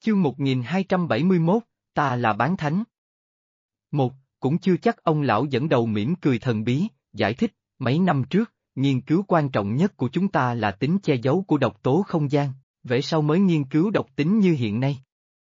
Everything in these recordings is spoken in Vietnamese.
Chương 1271, ta là bán thánh. Một, cũng chưa chắc. Ông lão dẫn đầu mỉm cười thần bí, giải thích, mấy năm trước, nghiên cứu quan trọng nhất của chúng ta là tính che giấu của độc tố không gian, về sau mới nghiên cứu độc tính như hiện nay.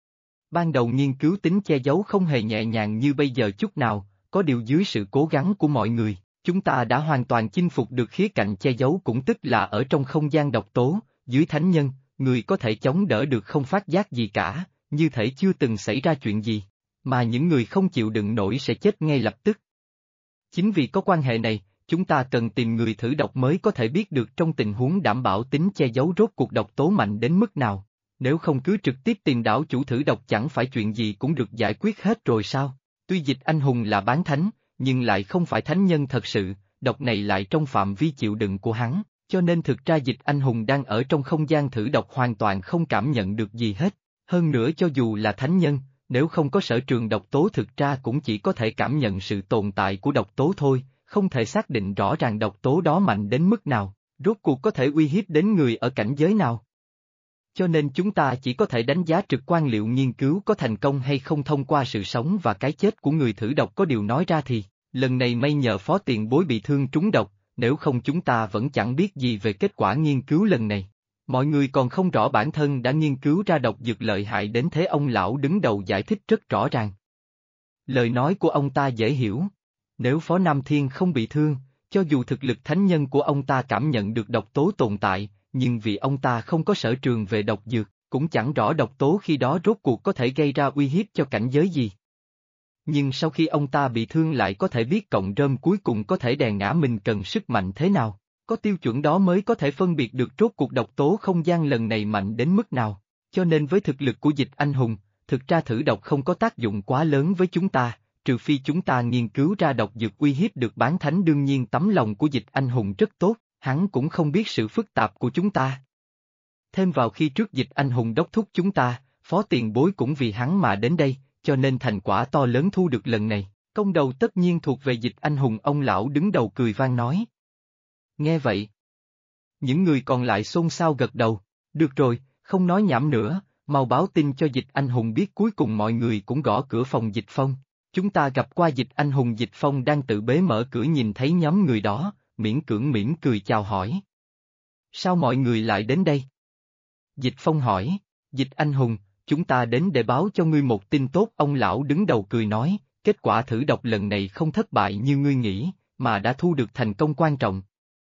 Ban đầu nghiên cứu tính che giấu không hề nhẹ nhàng như bây giờ chút nào, có điều dưới sự cố gắng của mọi người, chúng ta đã hoàn toàn chinh phục được khía cạnh che giấu, cũng tức là ở trong không gian độc tố, dưới thánh nhân, người có thể chống đỡ được không phát giác gì cả, như thể chưa từng xảy ra chuyện gì, mà những người không chịu đựng nổi sẽ chết ngay lập tức. Chính vì có quan hệ này, chúng ta cần tìm người thử độc mới có thể biết được trong tình huống đảm bảo tính che giấu rốt cuộc độc tố mạnh đến mức nào, nếu không cứ trực tiếp tìm đảo chủ thử độc chẳng phải chuyện gì cũng được giải quyết hết rồi sao? Tuy Dịch Anh Hùng là bán thánh, nhưng lại không phải thánh nhân thật sự, độc này lại trong phạm vi chịu đựng của hắn, cho nên thực ra Dịch Anh Hùng đang ở trong không gian thử độc hoàn toàn không cảm nhận được gì hết, hơn nữa cho dù là thánh nhân, nếu không có sở trường độc tố thực ra cũng chỉ có thể cảm nhận sự tồn tại của độc tố thôi, không thể xác định rõ ràng độc tố đó mạnh đến mức nào, rốt cuộc có thể uy hiếp đến người ở cảnh giới nào. Cho nên chúng ta chỉ có thể đánh giá trực quan liệu nghiên cứu có thành công hay không thông qua sự sống và cái chết của người thử độc. Có điều nói ra thì, lần này may nhờ Phó tiền bối bị thương trúng độc, nếu không chúng ta vẫn chẳng biết gì về kết quả nghiên cứu lần này. Mọi người còn không rõ bản thân đã nghiên cứu ra độc dược lợi hại đến thế. Ông lão đứng đầu giải thích rất rõ ràng. Lời nói của ông ta dễ hiểu. Nếu Phó Nam Thiên không bị thương, cho dù thực lực thánh nhân của ông ta cảm nhận được độc tố tồn tại, nhưng vì ông ta không có sở trường về độc dược, cũng chẳng rõ độc tố khi đó rốt cuộc có thể gây ra uy hiếp cho cảnh giới gì. Nhưng sau khi ông ta bị thương lại có thể biết cộng rơm cuối cùng có thể đè ngã mình cần sức mạnh thế nào, có tiêu chuẩn đó mới có thể phân biệt được rốt cuộc độc tố không gian lần này mạnh đến mức nào, cho nên với thực lực của Dịch Anh Hùng, thực ra thử độc không có tác dụng quá lớn với chúng ta, trừ phi chúng ta nghiên cứu ra độc dược uy hiếp được bán thánh. Đương nhiên tấm lòng của Dịch Anh Hùng rất tốt, hắn cũng không biết sự phức tạp của chúng ta. Thêm vào khi trước Dịch Anh Hùng đốc thúc chúng ta, Phó tiền bối cũng vì hắn mà đến đây, cho nên thành quả to lớn thu được lần này, công đầu tất nhiên thuộc về Dịch Anh Hùng. Ông lão đứng đầu cười vang nói. Nghe vậy, những người còn lại xôn xao gật đầu, được rồi, không nói nhảm nữa, mau báo tin cho Dịch Anh Hùng biết. Cuối cùng mọi người cũng gõ cửa phòng Dịch Phong, chúng ta gặp qua Dịch Anh Hùng. Dịch Phong đang tự bế mở cửa nhìn thấy nhóm người đó, miễn cưỡng mỉm cười chào hỏi. Sao mọi người lại đến đây? Dịch Phong hỏi. Dịch Anh Hùng, chúng ta đến để báo cho ngươi một tin tốt. Ông lão đứng đầu cười nói, kết quả thử độc lần này không thất bại như ngươi nghĩ, mà đã thu được thành công quan trọng.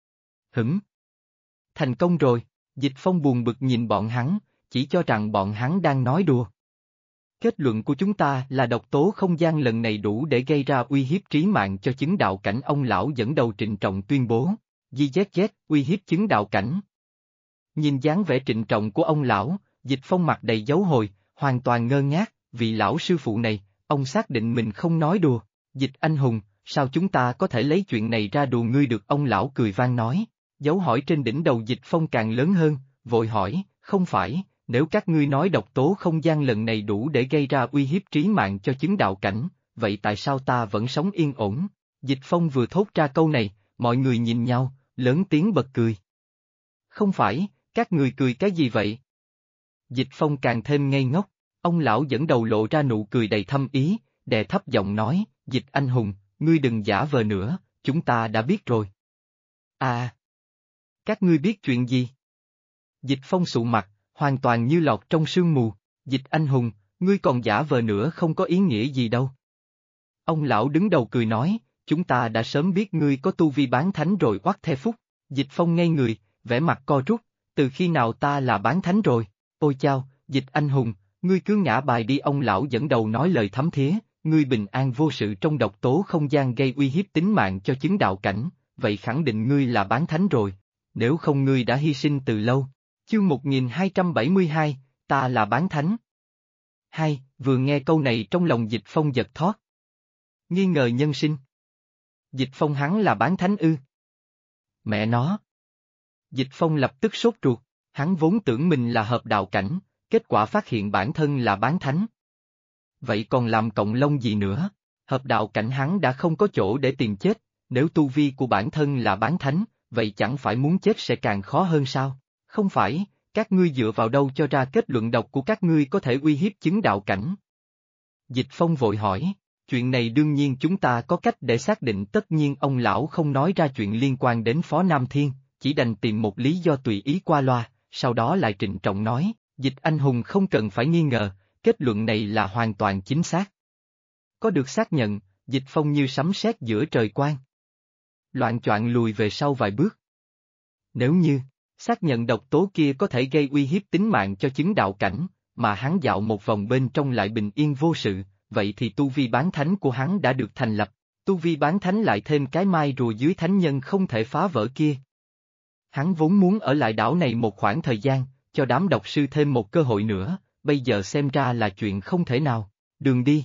Thành công rồi. Dịch Phong buồn bực nhìn bọn hắn, chỉ cho rằng bọn hắn đang nói đùa. Kết luận của chúng ta là độc tố không gian lần này đủ để gây ra uy hiếp trí mạng cho chứng đạo cảnh. Ông lão dẫn đầu trịnh trọng tuyên bố. GZZ, uy hiếp chứng đạo cảnh. Nhìn dáng vẻ trịnh trọng của ông lão, Dịch Phong mặt đầy dấu hồi, hoàn toàn ngơ ngác, vị lão sư phụ này, ông xác định mình không nói đùa. Dịch Anh Hùng, sao chúng ta có thể lấy chuyện này ra đùa ngươi được? Ông lão cười vang nói. Dấu hỏi trên đỉnh đầu Dịch Phong càng lớn hơn, vội hỏi, không phải, nếu các ngươi nói độc tố không gian lần này đủ để gây ra uy hiếp trí mạng cho chứng đạo cảnh, vậy tại sao ta vẫn sống yên ổn? Dịch Phong vừa thốt ra câu này, mọi người nhìn nhau, lớn tiếng bật cười. Không phải, các người cười cái gì vậy? Dịch Phong càng thêm ngây ngốc, ông lão dẫn đầu lộ ra nụ cười đầy thâm ý, đè thấp giọng nói, Dịch Anh Hùng, ngươi đừng giả vờ nữa, chúng ta đã biết rồi. À! Các ngươi biết chuyện gì? Dịch Phong sụ mặt, hoàn toàn như lọt trong sương mù. Dịch Anh Hùng, ngươi còn giả vờ nữa không có ý nghĩa gì đâu. Ông lão đứng đầu cười nói, chúng ta đã sớm biết ngươi có tu vi bán thánh rồi. Oắt the phúc. Dịch Phong ngây người, vẻ mặt co rút, từ khi nào ta là bán thánh rồi? Ôi chao, Dịch Anh Hùng, ngươi cứ ngã bài đi. Ông lão dẫn đầu nói lời thấm thía, ngươi bình an vô sự trong độc tố không gian gây uy hiếp tính mạng cho chứng đạo cảnh, vậy khẳng định ngươi là bán thánh rồi, nếu không ngươi đã hy sinh từ lâu. Chương 1272, ta là bán thánh. Hai, vừa nghe câu này trong lòng Dịch Phong giật thót. Nghi ngờ nhân sinh. Dịch Phong hắn là bán thánh ư? Mẹ nó! Dịch Phong lập tức sốt ruột, hắn vốn tưởng mình là hợp đạo cảnh, kết quả phát hiện bản thân là bán thánh. Vậy còn làm cộng lông gì nữa? Hợp đạo cảnh hắn đã không có chỗ để tìm chết, nếu tu vi của bản thân là bán thánh, vậy chẳng phải muốn chết sẽ càng khó hơn sao? Không phải, Các ngươi dựa vào đâu cho ra kết luận độc của các ngươi có thể uy hiếp chứng đạo cảnh? Dịch Phong vội hỏi, chuyện này đương nhiên chúng ta có cách để xác định, tất nhiên ông lão không nói ra chuyện liên quan đến Phó Nam Thiên, chỉ đành tìm một lý do tùy ý qua loa, sau đó lại trịnh trọng nói, Dịch anh hùng không cần phải nghi ngờ, kết luận này là hoàn toàn chính xác. Có được xác nhận, Dịch Phong như sấm sét giữa trời quang. Loạng choạng lùi về sau vài bước. Nếu như, xác nhận độc tố kia có thể gây uy hiếp tính mạng cho chứng đạo cảnh, mà hắn dạo một vòng bên trong lại bình yên vô sự, vậy thì tu vi bán thánh của hắn đã được thành lập, tu vi bán thánh lại thêm cái mai rùa dưới thánh nhân không thể phá vỡ kia. Hắn vốn muốn ở lại đảo này một khoảng thời gian, cho đám độc sư thêm một cơ hội nữa, bây giờ xem ra là chuyện không thể nào, đường đi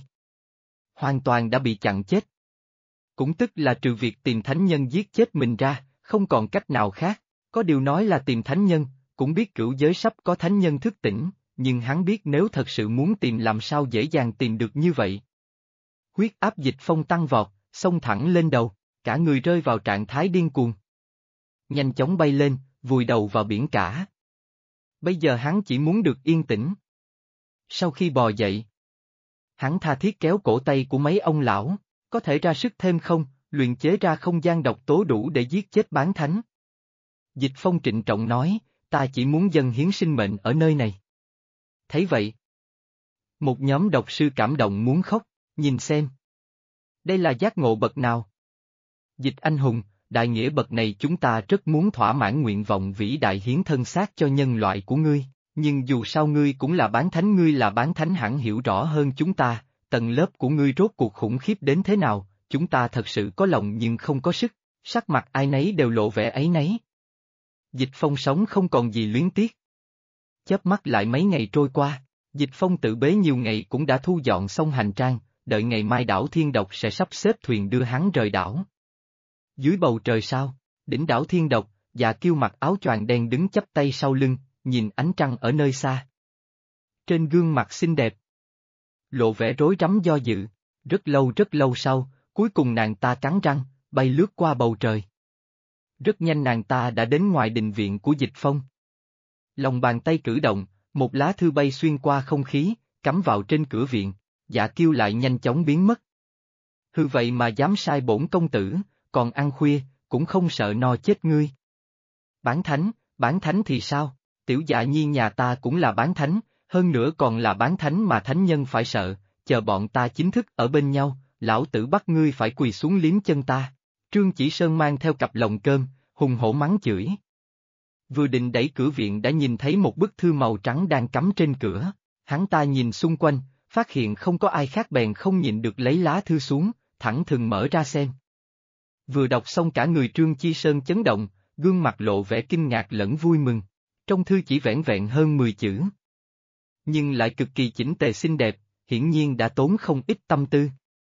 hoàn toàn đã bị chặn chết. Cũng tức là trừ việc tìm thánh nhân giết chết mình ra, không còn cách nào khác, có điều nói là tìm thánh nhân, cũng biết cửu giới sắp có thánh nhân thức tỉnh, nhưng hắn biết nếu thật sự muốn tìm làm sao dễ dàng tìm được như vậy. Huyết áp Dịch Phong tăng vọt, xông thẳng lên đầu, cả người rơi vào trạng thái điên cuồng. Nhanh chóng bay lên, vùi đầu vào biển cả. Bây giờ hắn chỉ muốn được yên tĩnh. Sau khi bò dậy, hắn tha thiết kéo cổ tay của mấy ông lão, có thể ra sức thêm không, luyện chế ra không gian độc tố đủ để giết chết bán thánh. Dịch Phong trịnh trọng nói, ta chỉ muốn dâng hiến sinh mệnh ở nơi này. Thấy vậy, một nhóm độc sư cảm động muốn khóc, nhìn xem. Đây là giác ngộ bậc nào? Dịch anh hùng, đại nghĩa bậc này chúng ta rất muốn thỏa mãn nguyện vọng vĩ đại hiến thân xác cho nhân loại của ngươi, nhưng dù sao ngươi cũng là bán thánh hẳn hiểu rõ hơn chúng ta, tầng lớp của ngươi rốt cuộc khủng khiếp đến thế nào, chúng ta thật sự có lòng nhưng không có sức, sắc mặt ai nấy đều lộ vẻ áy náy. Dịch Phong sống không còn gì luyến tiếc. Chớp mắt lại mấy ngày trôi qua, Dịch Phong tự bế nhiều ngày cũng đã thu dọn xong hành trang, đợi ngày mai đảo Thiên Độc sẽ sắp xếp thuyền đưa hắn rời đảo. Dưới bầu trời sao, đỉnh đảo Thiên Độc, Dạ Kiêu mặc áo choàng đen đứng chắp tay sau lưng, nhìn ánh trăng ở nơi xa. Trên gương mặt xinh đẹp, lộ vẻ rối rắm do dự, rất lâu sau, cuối cùng nàng ta cắn răng, bay lướt qua bầu trời. Rất nhanh nàng ta đã đến ngoài đình viện của Dịch Phong. Lòng bàn tay cử động, một lá thư bay xuyên qua không khí, cắm vào trên cửa viện, Dạ Kiêu lại nhanh chóng biến mất. Hừ vậy mà dám sai bổn công tử, còn ăn khuya, cũng không sợ no chết ngươi. Bán thánh thì sao? Tiểu Dạ Nhi nhà ta cũng là bán thánh, hơn nữa còn là bán thánh mà thánh nhân phải sợ, chờ bọn ta chính thức ở bên nhau, lão tử bắt ngươi phải quỳ xuống liếm chân ta. Trương Chỉ Sơn mang theo cặp lồng cơm, hùng hổ mắng chửi. Vừa định đẩy cửa viện đã nhìn thấy một bức thư màu trắng đang cắm trên cửa, hắn ta nhìn xung quanh, phát hiện không có ai khác bèn không nhịn được lấy lá thư xuống, thẳng thừng mở ra xem. Vừa đọc xong cả người Trương Chi Sơn chấn động, gương mặt lộ vẻ kinh ngạc lẫn vui mừng. Trong thư chỉ vẻn vẹn hơn 10 chữ. Nhưng lại cực kỳ chỉnh tề xinh đẹp, hiển nhiên đã tốn không ít tâm tư.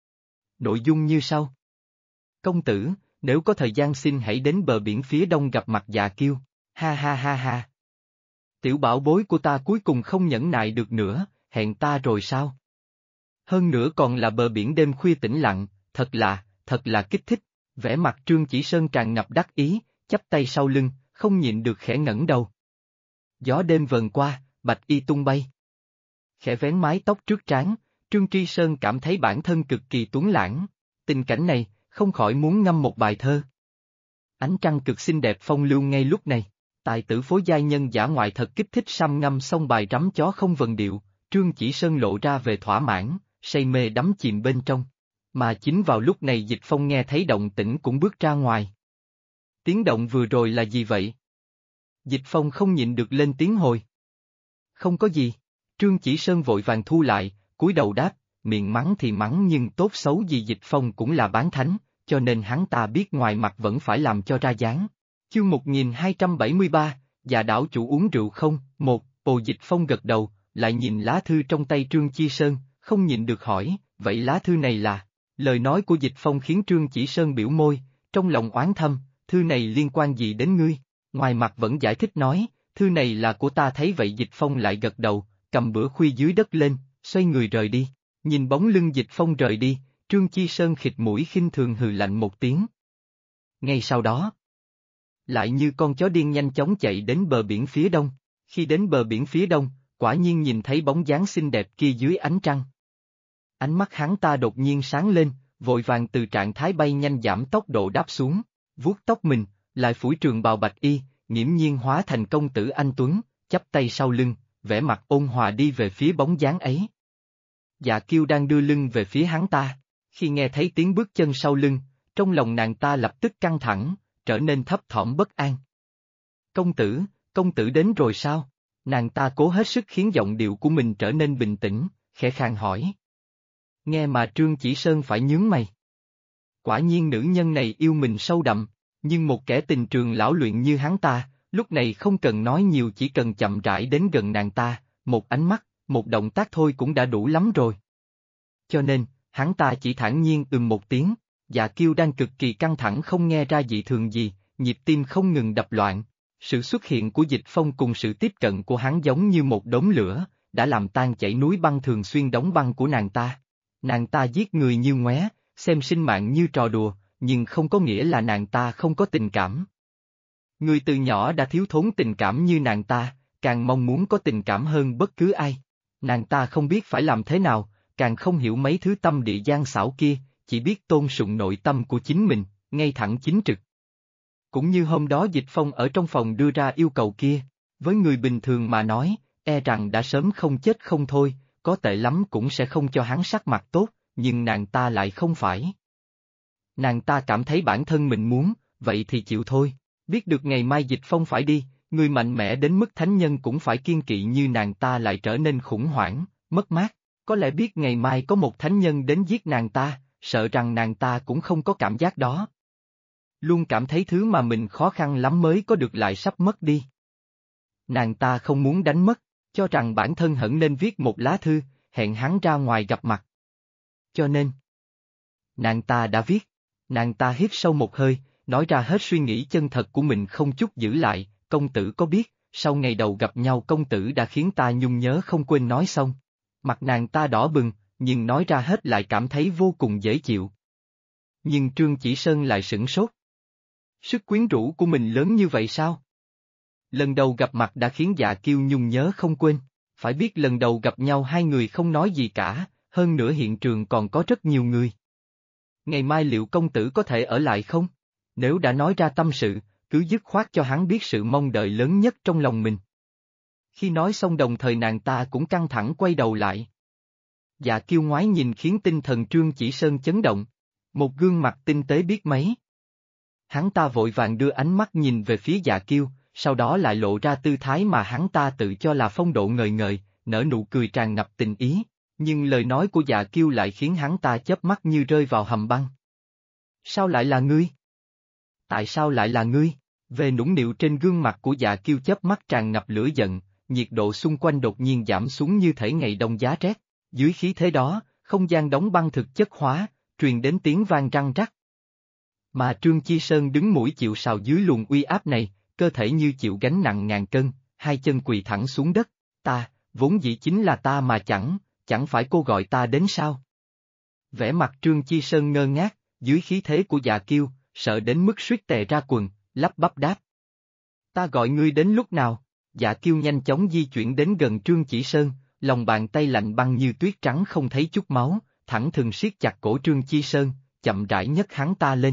Nội dung như sau. Công tử, nếu có thời gian xin hãy đến bờ biển phía đông gặp mặt Dạ Kiêu, ha ha ha ha. Tiểu bảo bối của ta cuối cùng không nhẫn nại được nữa, hẹn ta rồi sao? Hơn nữa còn là bờ biển đêm khuya tĩnh lặng, thật là kích thích, vẻ mặt Trương Chỉ Sơn tràn ngập đắc ý, chắp tay sau lưng, không nhịn được khẽ ngẩng đầu. Gió đêm vần qua, bạch y tung bay. Khẽ vén mái tóc trước trán, Trương Tri Sơn cảm thấy bản thân cực kỳ tuấn lãng, tình cảnh này, không khỏi muốn ngâm một bài thơ. Ánh trăng cực xinh đẹp phong lưu ngay lúc này, tài tử phối giai nhân giả ngoại thật kích thích, săm ngâm xong bài rắm chó không vần điệu, Trương Chỉ Sơn lộ ra về thỏa mãn, say mê đắm chìm bên trong. Mà chính vào lúc này Dịch Phong nghe thấy động tĩnh cũng bước ra ngoài. Tiếng động vừa rồi là gì vậy? Dịch Phong không nhịn được lên tiếng hồi. Không có gì. Trương Chỉ Sơn vội vàng thu lại, cúi đầu đáp, miệng mắng thì mắng nhưng tốt xấu gì Dịch Phong cũng là bán thánh, cho nên hắn ta biết ngoài mặt vẫn phải làm cho ra dáng. Chương 1273, Dạ đảo chủ uống rượu không? Dịch Phong gật đầu, lại nhìn lá thư trong tay Trương Chi Sơn, không nhịn được hỏi, vậy lá thư này là? Lời nói của Dịch Phong khiến Trương Chỉ Sơn biểu môi, trong lòng oán thâm, thư này liên quan gì đến ngươi? Ngoài mặt vẫn giải thích nói, thư này là của ta. Thấy vậy Dịch Phong lại gật đầu, cầm bữa khuya dưới đất lên, xoay người rời đi. Nhìn bóng lưng Dịch Phong rời đi, Trương Chi Sơn khịt mũi khinh thường hừ lạnh một tiếng. Ngay sau đó, lại như con chó điên nhanh chóng chạy đến bờ biển phía đông. Khi đến bờ biển phía đông, quả nhiên nhìn thấy bóng dáng xinh đẹp kia dưới ánh trăng. Ánh mắt hắn ta đột nhiên sáng lên, vội vàng từ trạng thái bay nhanh giảm tốc độ đáp xuống, vuốt tóc mình, lại phủi trường bào bạch y, nghiễm nhiên hóa thành công tử anh tuấn, chắp tay sau lưng, vẻ mặt ôn hòa đi về phía bóng dáng ấy. Dạ Kiêu đang đưa lưng về phía hắn ta, khi nghe thấy tiếng bước chân sau lưng, trong lòng nàng ta lập tức căng thẳng, trở nên thấp thỏm bất an. Công tử đến rồi sao? Nàng ta cố hết sức khiến giọng điệu của mình trở nên bình tĩnh, khẽ khàng hỏi. Nghe mà Trương Chỉ Sơn phải nhướng mày. Quả nhiên nữ nhân này yêu mình sâu đậm, nhưng một kẻ tình trường lão luyện như hắn ta, lúc này không cần nói nhiều, chỉ cần chậm rãi đến gần nàng ta, một ánh mắt, một động tác thôi cũng đã đủ lắm rồi. Cho nên, hắn ta chỉ thản nhiên một tiếng. Dạ Kiêu đang cực kỳ căng thẳng không nghe ra dị thường gì, nhịp tim không ngừng đập loạn. Sự xuất hiện của Dịch Phong cùng sự tiếp cận của hắn giống như một đống lửa, đã làm tan chảy núi băng thường xuyên đóng băng của nàng ta. Nàng ta giết người như ngoé, xem sinh mạng như trò đùa, nhưng không có nghĩa là nàng ta không có tình cảm. Người từ nhỏ đã thiếu thốn tình cảm như nàng ta, càng mong muốn có tình cảm hơn bất cứ ai. Nàng ta không biết phải làm thế nào, càng không hiểu mấy thứ tâm địa gian xảo kia, chỉ biết tôn sùng nội tâm của chính mình, ngay thẳng chính trực. Cũng như hôm đó Dịch Phong ở trong phòng đưa ra yêu cầu kia, với người bình thường mà nói, e rằng đã sớm không chết không thôi, có tệ lắm cũng sẽ không cho hắn sắc mặt tốt, nhưng nàng ta lại không phải. Nàng ta cảm thấy bản thân mình muốn, vậy thì chịu thôi, biết được ngày mai Dịch Phong phải đi, người mạnh mẽ đến mức thánh nhân cũng phải kiêng kỵ như nàng ta lại trở nên khủng hoảng, mất mát, có lẽ biết ngày mai có một thánh nhân đến giết nàng ta, sợ rằng nàng ta cũng không có cảm giác đó. Luôn cảm thấy thứ mà mình khó khăn lắm mới có được lại sắp mất đi. Nàng ta không muốn đánh mất, cho rằng bản thân hẳn nên viết một lá thư, hẹn hắn ra ngoài gặp mặt. Cho nên, nàng ta đã viết, nàng ta hít sâu một hơi, nói ra hết suy nghĩ chân thật của mình không chút giữ lại, công tử có biết, sau ngày đầu gặp nhau công tử đã khiến ta nhung nhớ không quên. Nói xong. Mặt nàng ta đỏ bừng, nhưng nói ra hết lại cảm thấy vô cùng dễ chịu. Nhưng Trương Chỉ Sơn lại sửng sốt. Sức quyến rũ của mình lớn như vậy sao? Lần đầu gặp mặt đã khiến Dạ Kiêu nhung nhớ không quên, phải biết lần đầu gặp nhau hai người không nói gì cả, hơn nữa hiện trường còn có rất nhiều người. Ngày mai liệu công tử có thể ở lại không? Nếu đã nói ra tâm sự, cứ dứt khoát cho hắn biết sự mong đợi lớn nhất trong lòng mình. Khi nói xong đồng thời nàng ta cũng căng thẳng quay đầu lại. Dạ Kiêu ngoái nhìn khiến tinh thần Trương Chỉ Sơn chấn động. Một gương mặt tinh tế biết mấy. Hắn ta vội vàng đưa ánh mắt nhìn về phía Dạ Kiêu, sau đó lại lộ ra tư thái mà hắn ta tự cho là phong độ ngời ngời, nở nụ cười tràn ngập tình ý, nhưng lời nói của Dạ Kiêu lại khiến hắn ta chớp mắt như rơi vào hầm băng. Sao lại là ngươi? Tại sao lại là ngươi? Về nũng nịu trên gương mặt của Dạ Kiêu chớp mắt tràn ngập lửa giận, nhiệt độ xung quanh đột nhiên giảm xuống như thể ngày đông giá rét, dưới khí thế đó, không gian đóng băng thực chất hóa, truyền đến tiếng vang răng rắc. Mà Trương Chi Sơn đứng mũi chịu sào dưới luồng uy áp này, cơ thể như chịu gánh nặng ngàn cân, hai chân quỳ thẳng xuống đất, ta, vốn dĩ chính là ta mà chẳng phải cô gọi ta đến sao? Vẻ mặt Trương Chi Sơn ngơ ngác, dưới khí thế của Dạ Kiêu, sợ đến mức suýt tè ra quần, lắp bắp đáp. Ta gọi ngươi đến lúc nào? Dạ Kiêu nhanh chóng di chuyển đến gần Trương Chỉ Sơn, lòng bàn tay lạnh băng như tuyết trắng không thấy chút máu, thẳng thừng siết chặt cổ Trương Chi Sơn, chậm rãi nhấc hắn ta lên.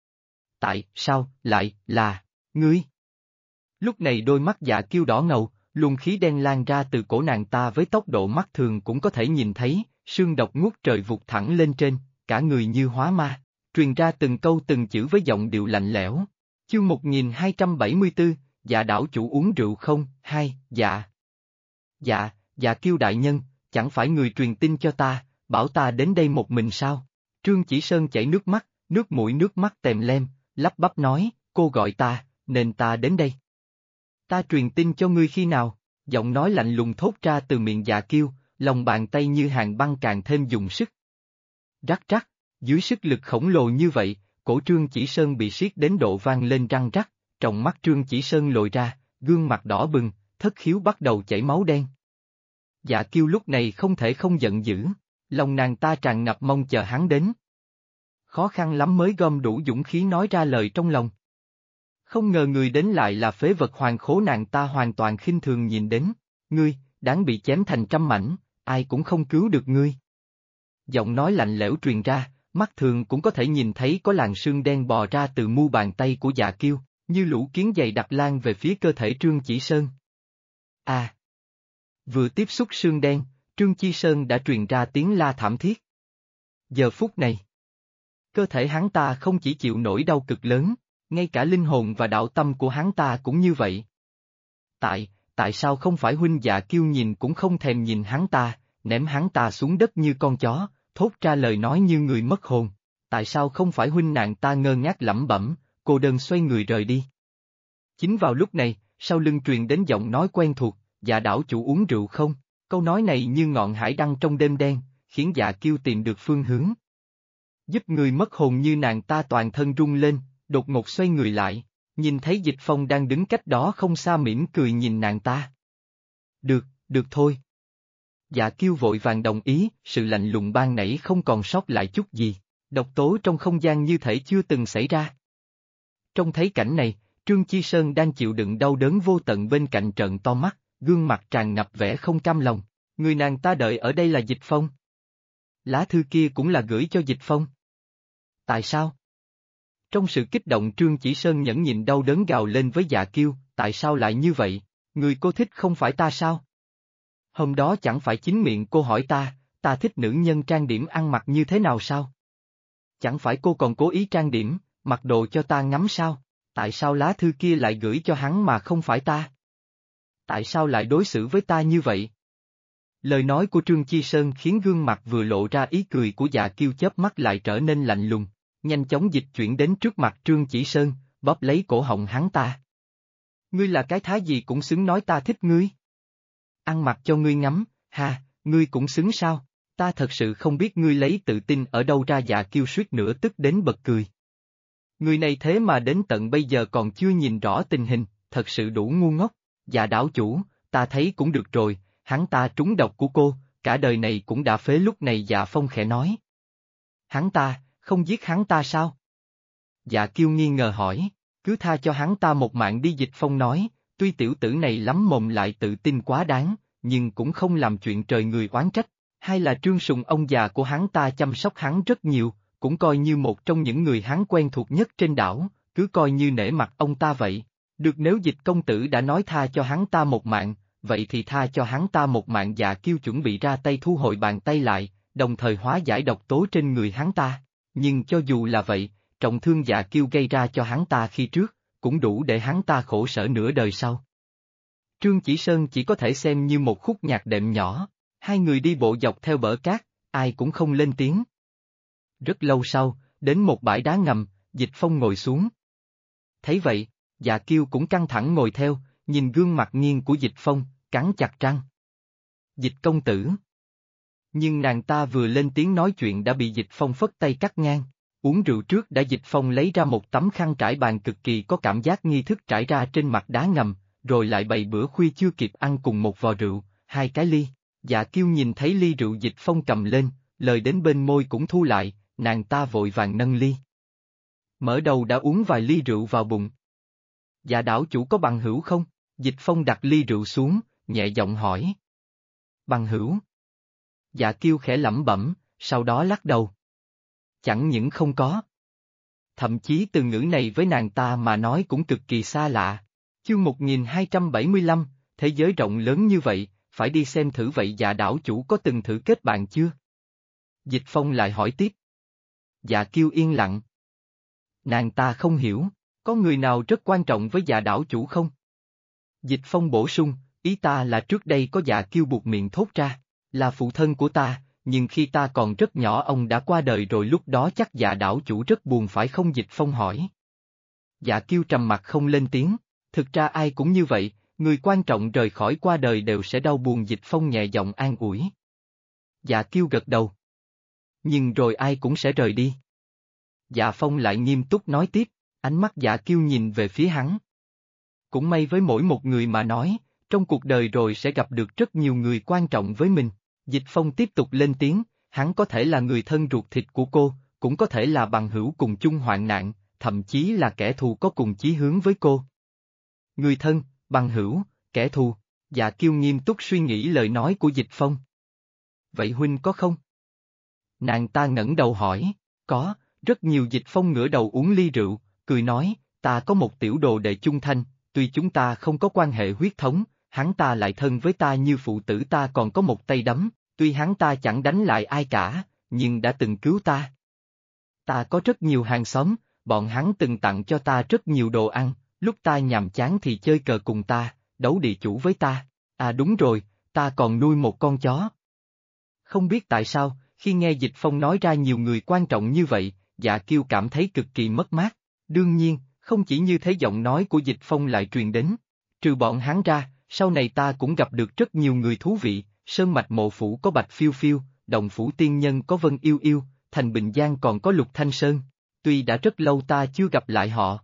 Tại sao lại là ngươi? Lúc này đôi mắt Dạ Kiêu đỏ ngầu, luồng khí đen lan ra từ cổ nàng ta với tốc độ mắt thường cũng có thể nhìn thấy, sương độc ngút trời vụt thẳng lên trên, cả người như hóa ma, truyền ra từng câu từng chữ với giọng điệu lạnh lẽo. Chương 1274, Dạ đảo chủ uống rượu không? Hai, dạ. Dạ Kiêu đại nhân, chẳng phải người truyền tin cho ta, bảo ta đến đây một mình sao? Trương Chỉ Sơn chảy nước mắt, nước mũi nước mắt tèm lem, lắp bắp nói, cô gọi ta, nên ta đến đây. Ta truyền tin cho ngươi khi nào? Giọng nói lạnh lùng thốt ra từ miệng Dạ Kiêu, lòng bàn tay như hàng băng càng thêm dùng sức. Rắc rắc, dưới sức lực khổng lồ như vậy, cổ Trương Chỉ Sơn bị siết đến độ vang lên răng rắc, trong mắt Trương Chỉ Sơn lồi ra, gương mặt đỏ bừng, thất khiếu bắt đầu chảy máu đen. Dạ Kiêu lúc này không thể không giận dữ, lòng nàng ta tràn ngập mong chờ hắn đến. Khó khăn lắm mới gom đủ dũng khí nói ra lời trong lòng. Không ngờ người đến lại là phế vật Hoàng Khố, nàng ta hoàn toàn khinh thường nhìn đến. Ngươi, đáng bị chém thành trăm mảnh, ai cũng không cứu được ngươi. Giọng nói lạnh lẽo truyền ra, mắt thường cũng có thể nhìn thấy có làn sương đen bò ra từ mu bàn tay của Dạ Kiêu, như lũ kiến dày đặc lan về phía cơ thể Trương Chỉ Sơn. À! Vừa tiếp xúc sương đen, Trương Chi Sơn đã truyền ra tiếng la thảm thiết. Giờ phút này, cơ thể hắn ta không chỉ chịu nổi đau cực lớn, ngay cả linh hồn và đạo tâm của hắn ta cũng như vậy. Tại sao không phải huynh? Dạ Kiêu nhìn cũng không thèm nhìn hắn ta, ném hắn ta xuống đất như con chó, thốt ra lời nói như người mất hồn. Tại sao không phải huynh? Nàng ta ngơ ngác lẩm bẩm, cô đơn xoay người rời đi. Chính vào lúc này, sau lưng truyền đến giọng nói quen thuộc, Dạ đảo chủ uống rượu không? Câu nói này như ngọn hải đăng trong đêm đen, khiến Dạ Kiêu tìm được phương hướng. Giúp người mất hồn như nàng ta toàn thân rung lên, đột ngột xoay người lại, nhìn thấy Dịch Phong đang đứng cách đó không xa mỉm cười nhìn nàng ta. Được thôi. Dạ Kiêu vội vàng đồng ý, sự lạnh lùng ban nãy không còn sót lại chút gì, độc tố trong không gian như thể chưa từng xảy ra. Trông thấy cảnh này, Trương Chi Sơn đang chịu đựng đau đớn vô tận bên cạnh trợn to mắt, gương mặt tràn ngập vẻ không cam lòng. Người nàng ta đợi ở đây là Dịch Phong. Lá thư kia cũng là gửi cho Dịch Phong. Tại sao? Trong sự kích động Trương Chỉ Sơn nhẫn nhịn đau đớn gào lên với Dạ Kiêu, tại sao lại như vậy? Người cô thích không phải ta sao? Hôm đó chẳng phải chính miệng cô hỏi ta thích nữ nhân trang điểm ăn mặc như thế nào sao? Chẳng phải cô còn cố ý trang điểm, mặc đồ cho ta ngắm sao? Tại sao lá thư kia lại gửi cho hắn mà không phải ta? Tại sao lại đối xử với ta như vậy? Lời nói của Trương Chi Sơn khiến gương mặt vừa lộ ra ý cười của Dạ Kiêu chớp mắt lại trở nên lạnh lùng, nhanh chóng dịch chuyển đến trước mặt Trương Chỉ Sơn, bóp lấy cổ họng hắn ta. Ngươi là cái thá gì cũng xứng nói ta thích ngươi? Ăn mặc cho ngươi ngắm, ha, ngươi cũng xứng sao? Ta thật sự không biết ngươi lấy tự tin ở đâu ra. Dạ Kiêu suýt nữa tức đến bật cười. Người này thế mà đến tận bây giờ còn chưa nhìn rõ tình hình, thật sự đủ ngu ngốc. Dạ đảo chủ, ta thấy cũng được rồi, hắn ta trúng độc của cô, cả đời này cũng đã phế. Lúc này Dạ Phong khẽ nói. Hắn ta, không giết hắn ta sao? Dạ Kiêu nghi ngờ hỏi, cứ tha cho hắn ta một mạng đi. Dịch Phong nói, tuy tiểu tử này lắm mồm lại tự tin quá đáng, nhưng cũng không làm chuyện trời người oán trách, hay là Trương Sùng ông già của hắn ta chăm sóc hắn rất nhiều, cũng coi như một trong những người hắn quen thuộc nhất trên đảo, cứ coi như nể mặt ông ta vậy. Được, nếu Dịch công tử đã nói tha cho hắn ta một mạng, vậy thì tha cho hắn ta một mạng. Dạ Kiêu chuẩn bị ra tay thu hồi bàn tay lại, đồng thời hóa giải độc tố trên người hắn ta. Nhưng cho dù là vậy, trọng thương Dạ Kiêu gây ra cho hắn ta khi trước, cũng đủ để hắn ta khổ sở nửa đời sau. Trương Chỉ Sơn chỉ có thể xem như một khúc nhạc đệm nhỏ, hai người đi bộ dọc theo bờ cát, ai cũng không lên tiếng. Rất lâu sau, đến một bãi đá ngầm, Dịch Phong ngồi xuống. Thấy vậy, Dạ Kiêu cũng căng thẳng ngồi theo, nhìn gương mặt nghiêng của Dịch Phong, cắn chặt răng. Dịch công tử. Nhưng nàng ta vừa lên tiếng nói chuyện đã bị Dịch Phong phất tay cắt ngang. Uống rượu trước đã. Dịch Phong lấy ra một tấm khăn trải bàn cực kỳ có cảm giác nghi thức trải ra trên mặt đá ngầm, rồi lại bày bữa khuya chưa kịp ăn cùng một vò rượu, hai cái ly. Dạ Kiêu nhìn thấy ly rượu Dịch Phong cầm lên, lời đến bên môi cũng thu lại, nàng ta vội vàng nâng ly. Mở đầu đã uống vài ly rượu vào bụng. Dạ đảo chủ có bằng hữu không? Dịch Phong đặt ly rượu xuống, nhẹ giọng hỏi. Bằng hữu? Dạ Kiêu khẽ lẩm bẩm, sau đó lắc đầu. Chẳng những không có. Thậm chí từ ngữ này với nàng ta mà nói cũng cực kỳ xa lạ. Chương 1275, thế giới rộng lớn như vậy, phải đi xem thử. Vậy Dạ đảo chủ có từng thử kết bạn chưa? Dịch Phong lại hỏi tiếp. Dạ Kiêu yên lặng. Nàng ta không hiểu, có người nào rất quan trọng với Dạ đảo chủ không? Dịch Phong bổ sung, ý ta là trước đây có. Dạ Kiêu buộc miệng thốt ra, là phụ thân của ta, nhưng khi ta còn rất nhỏ ông đã qua đời rồi, lúc đó chắc Dạ đảo chủ rất buồn phải không? Dịch Phong hỏi. Dạ Kiêu trầm mặt không lên tiếng, thực ra ai cũng như vậy, người quan trọng rời khỏi qua đời đều sẽ đau buồn. Dịch Phong nhẹ giọng an ủi. Dạ Kiêu gật đầu. Nhưng rồi ai cũng sẽ rời đi. Dạ Phong lại nghiêm túc nói tiếp, ánh mắt Dạ Kiêu nhìn về phía hắn. Cũng may với mỗi một người mà nói, trong cuộc đời rồi sẽ gặp được rất nhiều người quan trọng với mình. Dịch Phong tiếp tục lên tiếng, hắn có thể là người thân ruột thịt của cô, cũng có thể là bằng hữu cùng chung hoạn nạn, thậm chí là kẻ thù có cùng chí hướng với cô. Người thân, bằng hữu, kẻ thù, Dạ Kiêu nghiêm túc suy nghĩ lời nói của Dịch Phong. Vậy huynh có không? Nàng ta ngẩng đầu hỏi, có, rất nhiều. Dịch Phong ngửa đầu uống ly rượu, cười nói, ta có một tiểu đồ đệ chung thanh, tuy chúng ta không có quan hệ huyết thống, hắn ta lại thân với ta như phụ tử, ta còn có một tay đấm, tuy hắn ta chẳng đánh lại ai cả, nhưng đã từng cứu ta. Ta có rất nhiều hàng xóm, bọn hắn từng tặng cho ta rất nhiều đồ ăn, lúc ta nhàm chán thì chơi cờ cùng ta, đấu địa chủ với ta. À đúng rồi, ta còn nuôi một con chó. Không biết tại sao, khi nghe Dịch Phong nói ra nhiều người quan trọng như vậy, Dạ Kiêu cảm thấy cực kỳ mất mát. Đương nhiên, không chỉ như thế, giọng nói của Dịch Phong lại truyền đến. Trừ bọn hắn ra, sau này ta cũng gặp được rất nhiều người thú vị, Sơn Mạch Mộ Phủ có Bạch Phiêu Phiêu, Đồng Phủ Tiên Nhân có Vân Yêu Yêu, Thành Bình Giang còn có Lục Thanh Sơn. Tuy đã rất lâu ta chưa gặp lại họ.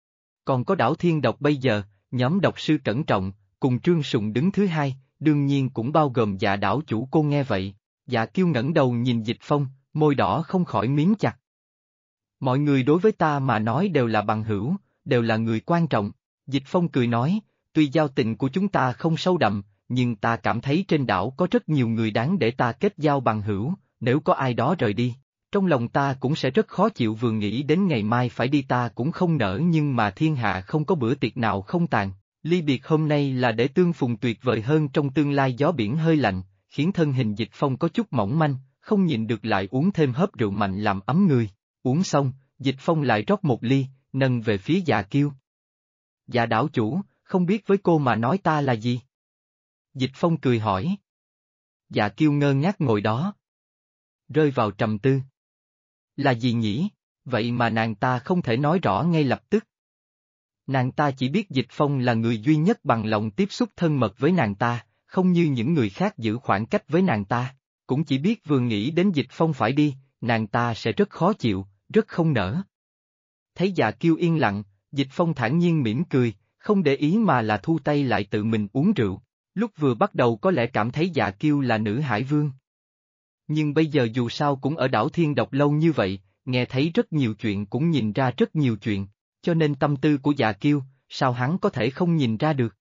Còn có đảo Thiên Độc bây giờ, nhóm độc sư Cẩn Trọng, cùng Trương Sùng đứng thứ hai, đương nhiên cũng bao gồm Dạ đảo chủ. Cô nghe vậy, Dạ Kiêu ngẩng đầu nhìn Dịch Phong, môi đỏ không khỏi mím chặt. Mọi người đối với ta mà nói đều là bằng hữu, đều là người quan trọng. Dịch Phong cười nói, tuy giao tình của chúng ta không sâu đậm, nhưng ta cảm thấy trên đảo có rất nhiều người đáng để ta kết giao bằng hữu, nếu có ai đó rời đi, trong lòng ta cũng sẽ rất khó chịu. Vừa nghĩ đến ngày mai phải đi ta cũng không nỡ, nhưng mà thiên hạ không có bữa tiệc nào không tàn. Ly biệt hôm nay là để tương phùng tuyệt vời hơn trong tương lai. Gió biển hơi lạnh, khiến thân hình Dịch Phong có chút mỏng manh, không nhịn được lại uống thêm hớp rượu mạnh làm ấm người. Uống xong, Dịch Phong lại rót một ly, nâng về phía Dạ Kiêu. Dạ đảo chủ, không biết với cô mà nói ta là gì? Dịch Phong cười hỏi. Dạ Kiêu ngơ ngác ngồi đó, rơi vào trầm tư. Là gì nhỉ? Vậy mà nàng ta không thể nói rõ ngay lập tức. Nàng ta chỉ biết Dịch Phong là người duy nhất bằng lòng tiếp xúc thân mật với nàng ta, không như những người khác giữ khoảng cách với nàng ta. Cũng chỉ biết vừa nghĩ đến Dịch Phong phải đi, nàng ta sẽ rất khó chịu, rất không nỡ. Thấy Dạ Kiêu yên lặng, Dịch Phong thản nhiên mỉm cười, không để ý mà là thu tay lại tự mình uống rượu. Lúc vừa bắt đầu có lẽ cảm thấy Dạ Kiêu là nữ hải vương. Nhưng bây giờ dù sao cũng ở đảo Thiên Độc lâu như vậy, nghe thấy rất nhiều chuyện, cũng nhìn ra rất nhiều chuyện, cho nên tâm tư của Dạ Kiêu, sao hắn có thể không nhìn ra được?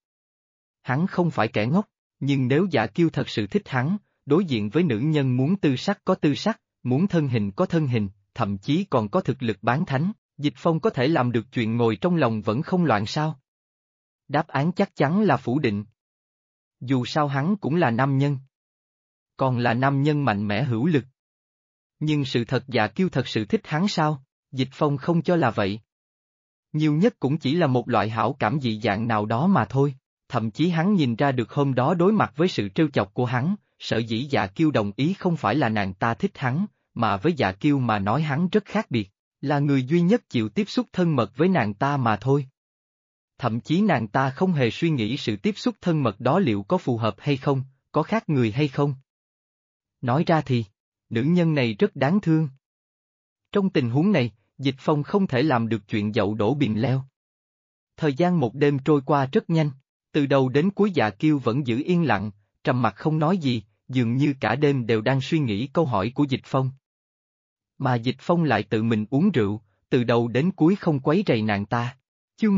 Hắn không phải kẻ ngốc, nhưng nếu Dạ Kiêu thật sự thích hắn, đối diện với nữ nhân muốn tư sắc có tư sắc, muốn thân hình có thân hình, thậm chí còn có thực lực bán thánh, Dịch Phong có thể làm được chuyện ngồi trong lòng vẫn không loạn sao? Đáp án chắc chắn là phủ định. Dù sao hắn cũng là nam nhân. Còn là nam nhân mạnh mẽ hữu lực. Nhưng sự thật Dạ Kiêu thật sự thích hắn sao? Dịch Phong không cho là vậy. Nhiều nhất cũng chỉ là một loại hảo cảm dị dạng nào đó mà thôi. Thậm chí hắn nhìn ra được hôm đó đối mặt với sự trêu chọc của hắn, sở dĩ Dạ Kiêu đồng ý không phải là nàng ta thích hắn, mà với Dạ Kiêu mà nói hắn rất khác biệt, là người duy nhất chịu tiếp xúc thân mật với nàng ta mà thôi. Thậm chí nàng ta không hề suy nghĩ sự tiếp xúc thân mật đó liệu có phù hợp hay không, có khác người hay không. Nói ra thì, nữ nhân này rất đáng thương. Trong tình huống này, Dịch Phong không thể làm được chuyện dậu đổ bìm leo. Thời gian một đêm trôi qua rất nhanh, từ đầu đến cuối Dạ Kiêu vẫn giữ yên lặng, trầm mặc không nói gì, dường như cả đêm đều đang suy nghĩ câu hỏi của Dịch Phong. Mà Dịch Phong lại tự mình uống rượu, từ đầu đến cuối không quấy rầy nàng ta. Chương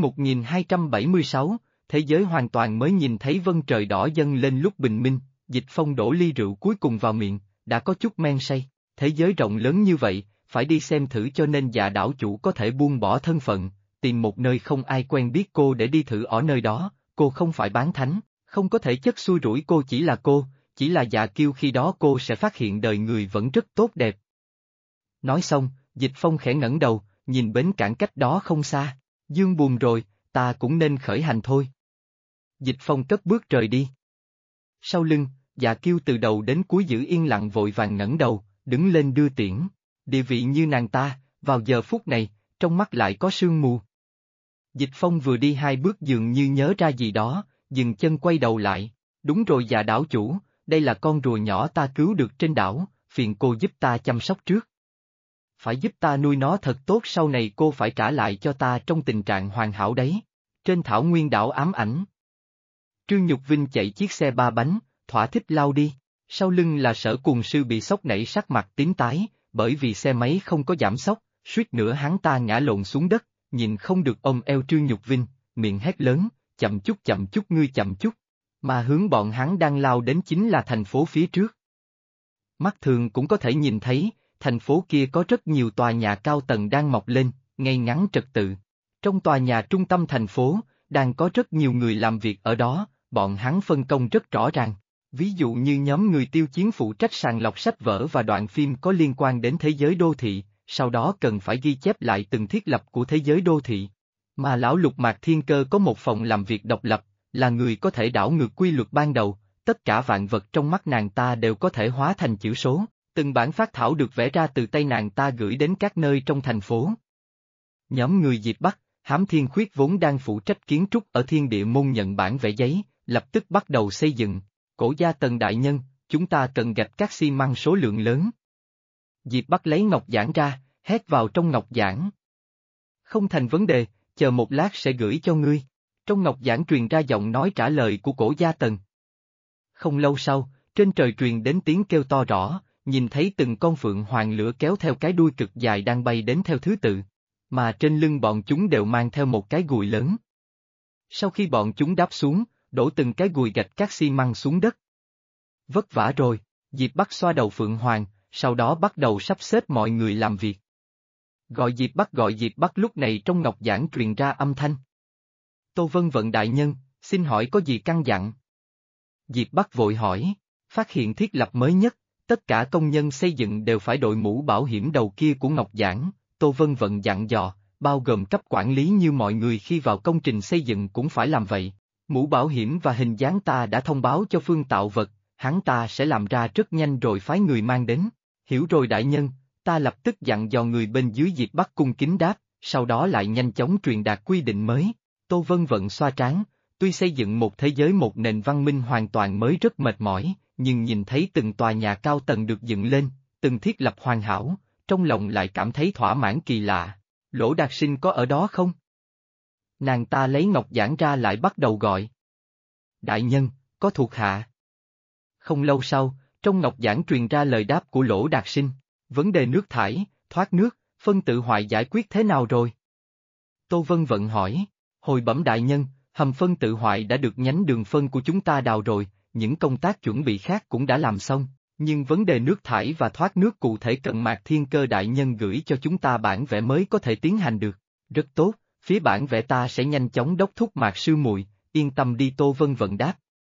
1276, thế giới hoàn toàn mới nhìn thấy vân trời đỏ dâng lên lúc bình minh, Dịch Phong đổ ly rượu cuối cùng vào miệng, đã có chút men say, thế giới rộng lớn như vậy, phải đi xem thử, cho nên Dạ đảo chủ có thể buông bỏ thân phận, tìm một nơi không ai quen biết cô để đi thử ở nơi đó, cô không phải bán thánh, không có thể chất xui rủi, cô chỉ là cô, chỉ là Dạ Kiêu, khi đó cô sẽ phát hiện đời người vẫn rất tốt đẹp. Nói xong, Dịch Phong khẽ ngẩng đầu, nhìn bến cảng cách đó không xa, dương buồn rồi, ta cũng nên khởi hành thôi. Dịch Phong cất bước rời đi. Sau lưng, Dạ Kiêu từ đầu đến cuối giữ yên lặng, vội vàng ngẩng đầu, đứng lên đưa tiễn. Địa vị như nàng ta, vào giờ phút này, trong mắt lại có sương mù. Dịch Phong vừa đi hai bước dường như nhớ ra gì đó, dừng chân quay đầu lại. Đúng rồi Dạ đảo chủ, đây là con rùa nhỏ ta cứu được trên đảo, phiền cô giúp ta chăm sóc trước. Phải giúp ta nuôi nó thật tốt, sau này cô phải trả lại cho ta trong tình trạng hoàn hảo đấy. Trên thảo nguyên đảo ám ảnh, Trương Nhục Vinh chạy chiếc xe ba bánh, thỏa thích lao đi. Sau lưng là Sở Cuồng Sư bị sốc nảy, sắc mặt tím tái, bởi vì xe máy không có giảm sóc, suýt nữa hắn ta ngã lộn xuống đất, nhìn không được ôm eo Trương Nhục Vinh, miệng hét lớn, chậm chút ngươi chậm chút, mà hướng bọn hắn đang lao đến chính là thành phố phía trước. Mắt thường cũng có thể nhìn thấy, thành phố kia có rất nhiều tòa nhà cao tầng đang mọc lên, ngay ngắn trật tự. Trong tòa nhà trung tâm thành phố, đang có rất nhiều người làm việc ở đó, bọn hắn phân công rất rõ ràng. Ví dụ như nhóm người tiêu chiến phụ trách sàng lọc sách vở và đoạn phim có liên quan đến thế giới đô thị, sau đó cần phải ghi chép lại từng thiết lập của thế giới đô thị. Mà lão Lục Mạc Thiên Cơ có một phòng làm việc độc lập, là người có thể đảo ngược quy luật ban đầu, tất cả vạn vật trong mắt nàng ta đều có thể hóa thành chữ số, từng bản phác thảo được vẽ ra từ tay nàng ta gửi đến các nơi trong thành phố. Nhóm người Diệp Bắc, Hám Thiên Khuyết vốn đang phụ trách kiến trúc ở Thiên Địa Môn nhận bản vẽ giấy, lập tức bắt đầu xây dựng. Cổ gia Tần đại nhân, chúng ta cần gạch các xi măng số lượng lớn. Diệp Bắc lấy ngọc giản ra, hét vào trong ngọc giản. Không thành vấn đề, chờ một lát sẽ gửi cho ngươi. Trong ngọc giản truyền ra giọng nói trả lời của Cổ gia Tần. Không lâu sau, trên trời truyền đến tiếng kêu to rõ, nhìn thấy từng con phượng hoàng lửa kéo theo cái đuôi cực dài đang bay đến theo thứ tự, mà trên lưng bọn chúng đều mang theo một cái gùi lớn. Sau khi bọn chúng đáp xuống, đổ từng cái gùi gạch các xi măng xuống đất. Vất vả rồi, Diệp Bắc xoa đầu phượng hoàng, sau đó bắt đầu sắp xếp mọi người làm việc. Gọi Diệp Bắc lúc này trong ngọc giản truyền ra âm thanh. Tô Vân Vận đại nhân, xin hỏi có gì căn dặn? Diệp Bắc vội hỏi, phát hiện thiết lập mới nhất, tất cả công nhân xây dựng đều phải đội mũ bảo hiểm đầu kia của ngọc giản, Tô Vân Vận dặn dò, bao gồm cấp quản lý như mọi người khi vào công trình xây dựng cũng phải làm vậy. Mũ bảo hiểm và hình dáng ta đã thông báo cho Phương Tạo Vật, hắn ta sẽ làm ra rất nhanh rồi phái người mang đến. Hiểu rồi đại nhân, ta lập tức dặn dò người bên dưới Diệp Bắc cung kính đáp, sau đó lại nhanh chóng truyền đạt quy định mới. Tô Vân Vận xoa trán, tuy xây dựng một thế giới một nền văn minh hoàn toàn mới rất mệt mỏi, nhưng nhìn thấy từng tòa nhà cao tầng được dựng lên, từng thiết lập hoàn hảo, trong lòng lại cảm thấy thỏa mãn kỳ lạ. Lỗ Đạt Sinh có ở đó không? Nàng ta lấy ngọc giản ra lại bắt đầu gọi. Đại nhân, có thuộc hạ. Không lâu sau, trong ngọc giản truyền ra lời đáp của Lỗ Đạt Sinh, vấn đề nước thải, thoát nước, phân tự hoại giải quyết thế nào rồi? Tô Vân Vận hỏi, hồi bẩm đại nhân, hầm phân tự hoại đã được nhánh đường phân của chúng ta đào rồi, những công tác chuẩn bị khác cũng đã làm xong, nhưng vấn đề nước thải và thoát nước cụ thể cần Mạc Thiên Cơ đại nhân gửi cho chúng ta bản vẽ mới có thể tiến hành được. Rất tốt, phía bản vẽ ta sẽ nhanh chóng đốc thúc Mạc sư muội, yên tâm đi Tô Vân Vận đáp.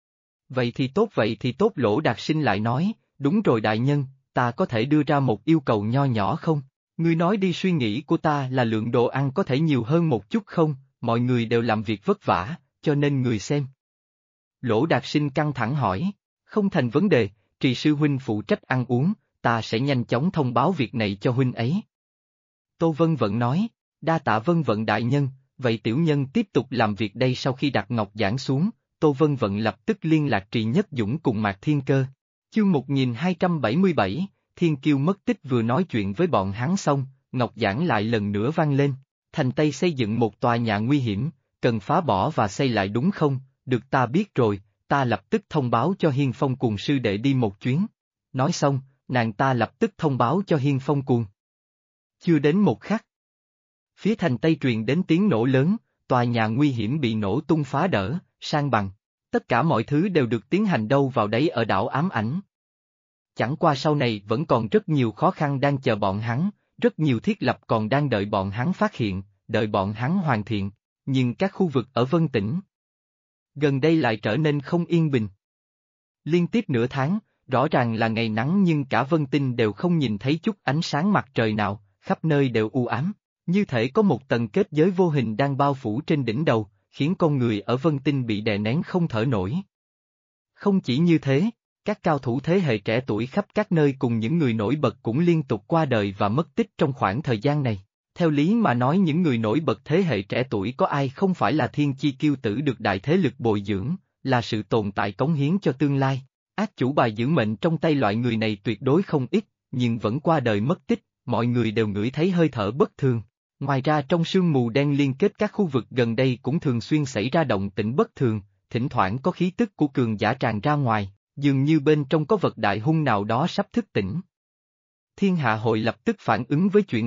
Vậy thì tốt Lỗ Đạt Sinh lại nói, đúng rồi đại nhân, ta có thể đưa ra một yêu cầu nho nhỏ không? Ngươi nói đi suy nghĩ của ta là lượng đồ ăn có thể nhiều hơn một chút không, mọi người đều làm việc vất vả, cho nên người xem. Lỗ Đạt Sinh căng thẳng hỏi, không thành vấn đề, Trì sư huynh phụ trách ăn uống, ta sẽ nhanh chóng thông báo việc này cho huynh ấy. Tô Vân Vận nói, đa tạ Vân Vận đại nhân, vậy tiểu nhân tiếp tục làm việc đây. Sau khi đặt ngọc giản xuống, Tô Vân Vận lập tức liên lạc Trì Nhất Dũng cùng Mạc Thiên Cơ. Chương 1277, Thiên Kiêu mất tích. Vừa nói chuyện với bọn hắn xong, ngọc giản lại lần nữa vang lên, thành Tây xây dựng một tòa nhà nguy hiểm, cần phá bỏ và xây lại đúng không? Được ta biết rồi, ta lập tức thông báo cho Hiên Phong Cuồng sư đệ đi một chuyến. Nói xong, nàng ta lập tức thông báo cho Hiên Phong Cuồng. Chưa đến một khắc, phía thành Tây truyền đến tiếng nổ lớn, tòa nhà nguy hiểm bị nổ tung phá đỡ, san bằng. Tất cả mọi thứ đều được tiến hành đâu vào đấy ở đảo Ám Ảnh. Chẳng qua sau này vẫn còn rất nhiều khó khăn đang chờ bọn hắn, rất nhiều thiết lập còn đang đợi bọn hắn phát hiện, đợi bọn hắn hoàn thiện, nhưng các khu vực ở Vân Tỉnh gần đây lại trở nên không yên bình. Liên tiếp nửa tháng, rõ ràng là ngày nắng nhưng cả Vân Tinh đều không nhìn thấy chút ánh sáng mặt trời nào, khắp nơi đều u ám, như thể có một tầng kết giới vô hình đang bao phủ trên đỉnh đầu, khiến con người ở Vân Tinh bị đè nén không thở nổi. Không chỉ như thế, các cao thủ thế hệ trẻ tuổi khắp các nơi cùng những người nổi bật cũng liên tục qua đời và mất tích trong khoảng thời gian này. Theo lý mà nói những người nổi bật thế hệ trẻ tuổi có ai không phải là thiên chi kiêu tử được đại thế lực bồi dưỡng, là sự tồn tại cống hiến cho tương lai. Ác chủ bài giữ mệnh trong tay loại người này tuyệt đối không ít, nhưng vẫn qua đời mất tích, mọi người đều ngửi thấy hơi thở bất thường. Ngoài ra trong sương mù đen liên kết các khu vực gần đây cũng thường xuyên xảy ra động tĩnh bất thường, thỉnh thoảng có khí tức của cường giả tràn ra ngoài, dường như bên trong có vật đại hung nào đó sắp thức tỉnh. Thiên Hạ Hội lập tức phản ứng với chuyện này,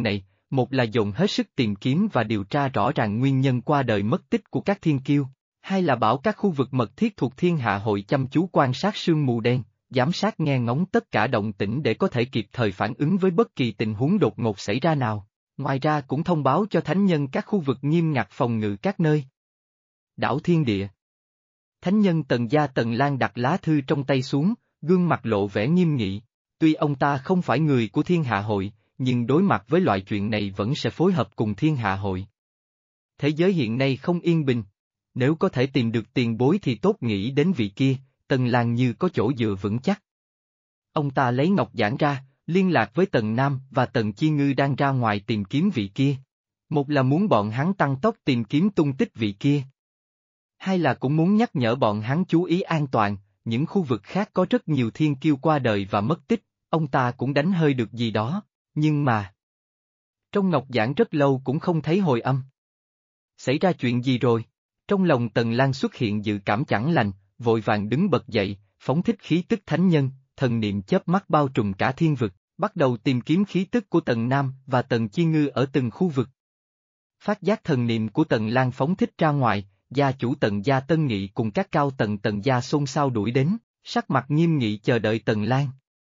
một là dồn hết sức tìm kiếm và điều tra rõ ràng nguyên nhân qua đời mất tích của các thiên kiêu, hai là bảo các khu vực mật thiết thuộc thiên hạ hội chăm chú quan sát sương mù đen, giám sát nghe ngóng tất cả động tĩnh để có thể kịp thời phản ứng với bất kỳ tình huống đột ngột xảy ra nào. Ngoài ra cũng thông báo cho thánh nhân các khu vực nghiêm ngặt phòng ngự các nơi. Đảo Thiên Địa. Thánh nhân Tần Gia Tần Lang đặt lá thư trong tay xuống, gương mặt lộ vẻ nghiêm nghị. Tuy ông ta không phải người của thiên hạ hội, nhưng đối mặt với loại chuyện này vẫn sẽ phối hợp cùng thiên hạ hội. Thế giới hiện nay không yên bình. Nếu có thể tìm được tiền bối thì tốt, nghĩ đến vị kia, Tần Lang như có chỗ dựa vững chắc. Ông ta lấy ngọc giản ra, liên lạc với Tần Nam và Tần Chi Ngư đang ra ngoài tìm kiếm vị kia. Một là muốn bọn hắn tăng tốc tìm kiếm tung tích vị kia. Hai là cũng muốn nhắc nhở bọn hắn chú ý an toàn, những khu vực khác có rất nhiều thiên kiêu qua đời và mất tích, ông ta cũng đánh hơi được gì đó, nhưng mà... Trong ngọc giản rất lâu cũng không thấy hồi âm. Xảy ra chuyện gì rồi? Trong lòng Tần Lang xuất hiện dự cảm chẳng lành, vội vàng đứng bật dậy, phóng thích khí tức thánh nhân, thần niệm chớp mắt bao trùm cả thiên vực, bắt đầu tìm kiếm khí tức của Tần Nam và Tần Chi Ngư ở từng khu vực. Phát giác thần niệm của Tần Lang phóng thích ra ngoài, gia chủ Tần gia Tân Nghị cùng các cao tầng Tần gia xôn xao đuổi đến, sắc mặt nghiêm nghị chờ đợi Tần Lang.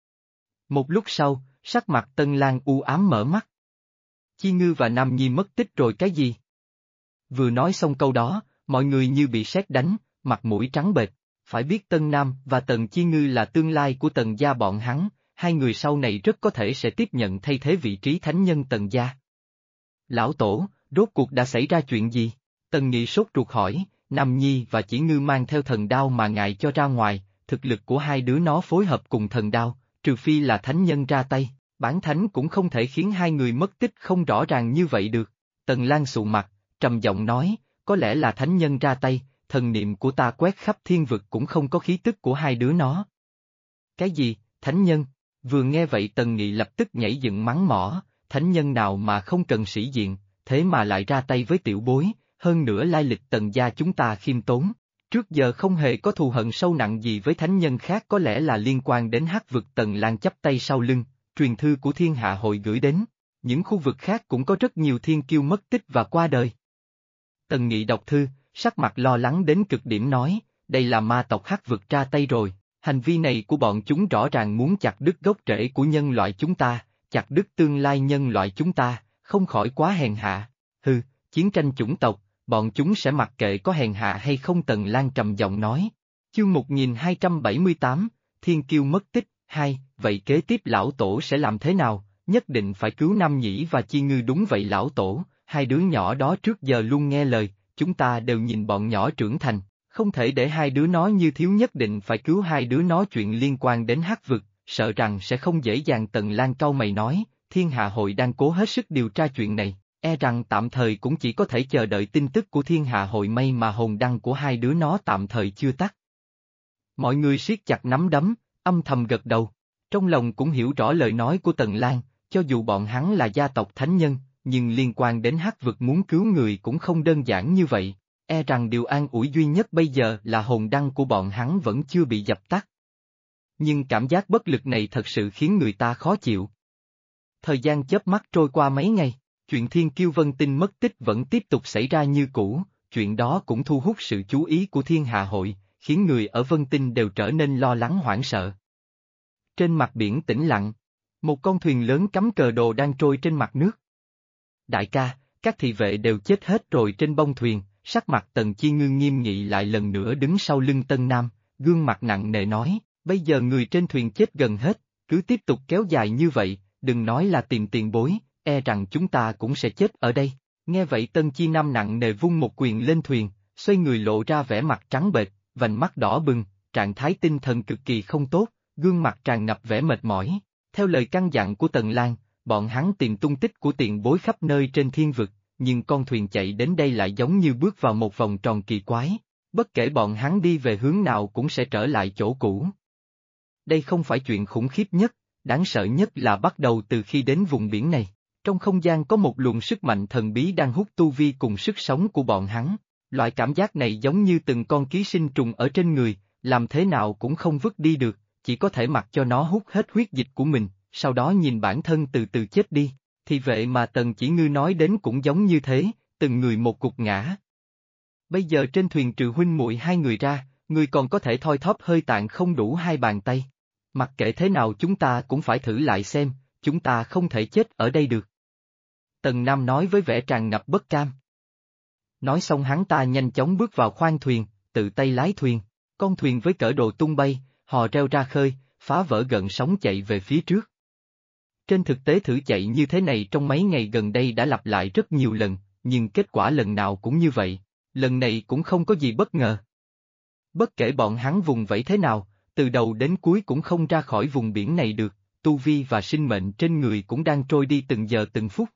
Một lúc sau, sắc mặt Tần Lang u ám mở mắt. Chi Ngư và Nam Nhi mất tích rồi cái gì? Vừa nói xong câu đó, mọi người như bị sét đánh, mặt mũi trắng bệch. Phải biết Tân Nam và Tần Chi Ngư là tương lai của Tần gia bọn hắn, hai người sau này rất có thể sẽ tiếp nhận thay thế vị trí thánh nhân Tần gia. Lão Tổ, rốt cuộc đã xảy ra chuyện gì? Tần Nghị sốt ruột hỏi, Nam Nhi và Chỉ Ngư mang theo thần đao mà ngài cho ra ngoài, thực lực của hai đứa nó phối hợp cùng thần đao, trừ phi là thánh nhân ra tay, bản thánh cũng không thể khiến hai người mất tích không rõ ràng như vậy được. Tần Lang sụ mặt, trầm giọng nói, có lẽ là thánh nhân ra tay, thần niệm của ta quét khắp thiên vực cũng không có khí tức của hai đứa nó. Cái gì, thánh nhân? Vừa nghe vậy Tần Nghị lập tức nhảy dựng mắng mỏ, thánh nhân nào mà không cần sĩ diện, thế mà lại ra tay với tiểu bối, hơn nữa lai lịch Tần gia chúng ta khiêm tốn, trước giờ không hề có thù hận sâu nặng gì với thánh nhân khác, có lẽ là liên quan đến hắc vực. Tần Lang chắp tay sau lưng, truyền thư của thiên hạ hội gửi đến, những khu vực khác cũng có rất nhiều thiên kiêu mất tích và qua đời. Tần Nghị đọc thư, sắc mặt lo lắng đến cực điểm nói, đây là ma tộc hắc vực ra tay rồi, hành vi này của bọn chúng rõ ràng muốn chặt đứt gốc rễ của nhân loại chúng ta, chặt đứt tương lai nhân loại chúng ta, không khỏi quá hèn hạ. Hừ, chiến tranh chủng tộc, bọn chúng sẽ mặc kệ có hèn hạ hay không. Tần Lang trầm giọng nói. Chương 1278, Thiên Kiêu mất tích, 2, vậy kế tiếp lão tổ sẽ làm thế nào, nhất định phải cứu Nam Nhĩ và Chi Ngư. Đúng vậy lão tổ, hai đứa nhỏ đó trước giờ luôn nghe lời, chúng ta đều nhìn bọn nhỏ trưởng thành, không thể để hai đứa nó như thiếu, nhất định phải cứu hai đứa nó. Chuyện liên quan đến hắc vực, sợ rằng sẽ không dễ dàng. Tần Lang cau mày nói, thiên hạ hội đang cố hết sức điều tra chuyện này, e rằng tạm thời cũng chỉ có thể chờ đợi tin tức của thiên hạ hội. May mà hồn đăng của hai đứa nó tạm thời chưa tắt. Mọi người siết chặt nắm đấm, âm thầm gật đầu, trong lòng cũng hiểu rõ lời nói của Tần Lang, cho dù bọn hắn là gia tộc thánh nhân, nhưng liên quan đến hắc vực muốn cứu người cũng không đơn giản như vậy, e rằng điều an ủi duy nhất bây giờ là hồn đăng của bọn hắn vẫn chưa bị dập tắt. Nhưng cảm giác bất lực này thật sự khiến người ta khó chịu. Thời gian chớp mắt trôi qua mấy ngày, chuyện Thiên Kiêu Vân Tinh mất tích vẫn tiếp tục xảy ra như cũ, chuyện đó cũng thu hút sự chú ý của thiên hạ hội, khiến người ở Vân Tinh đều trở nên lo lắng hoảng sợ. Trên mặt biển tĩnh lặng, một con thuyền lớn cắm cờ đồ đang trôi trên mặt nước. Đại ca, các thị vệ đều chết hết rồi. Trên bông thuyền, sắc mặt Tần Chi Ngư nghiêm nghị lại lần nữa đứng sau lưng Tân Nam, gương mặt nặng nề nói, bây giờ người trên thuyền chết gần hết, cứ tiếp tục kéo dài như vậy, đừng nói là tìm tiền bối, e rằng chúng ta cũng sẽ chết ở đây. Nghe vậy Tân Chi Nam nặng nề vung một quyền lên thuyền, xoay người lộ ra vẻ mặt trắng bệch, vành mắt đỏ bừng, trạng thái tinh thần cực kỳ không tốt, gương mặt tràn ngập vẻ mệt mỏi. Theo lời căn dặn của Tần Lang, bọn hắn tìm tung tích của tiền bối khắp nơi trên thiên vực, nhưng con thuyền chạy đến đây lại giống như bước vào một vòng tròn kỳ quái, bất kể bọn hắn đi về hướng nào cũng sẽ trở lại chỗ cũ. Đây không phải chuyện khủng khiếp nhất, đáng sợ nhất là bắt đầu từ khi đến vùng biển này, trong không gian có một luồng sức mạnh thần bí đang hút tu vi cùng sức sống của bọn hắn. Loại cảm giác này giống như từng con ký sinh trùng ở trên người, làm thế nào cũng không vứt đi được, chỉ có thể mặc cho nó hút hết huyết dịch của mình, sau đó nhìn bản thân từ từ chết đi. Thì vậy mà Tần Chỉ Ngư nói đến cũng giống như thế, từng người một gục ngã. Bây giờ trên thuyền trừ huynh muội hai người ra, người còn có thể thoi thóp hơi tàn không đủ hai bàn tay. Mặc kệ thế nào chúng ta cũng phải thử lại xem, chúng ta không thể chết ở đây được. Tần Nam nói với vẻ tràn ngập bất cam. Nói xong hắn ta nhanh chóng bước vào khoang thuyền, tự tay lái thuyền. Con thuyền với cỡ độ tung bay, hò reo ra khơi, phá vỡ gợn sóng chạy về phía trước. Trên thực tế thử chạy như thế này trong mấy ngày gần đây đã lặp lại rất nhiều lần, nhưng kết quả lần nào cũng như vậy, lần này cũng không có gì bất ngờ. Bất kể bọn hắn vùng vẫy thế nào, từ đầu đến cuối cũng không ra khỏi vùng biển này được, tu vi và sinh mệnh trên người cũng đang trôi đi từng giờ từng phút.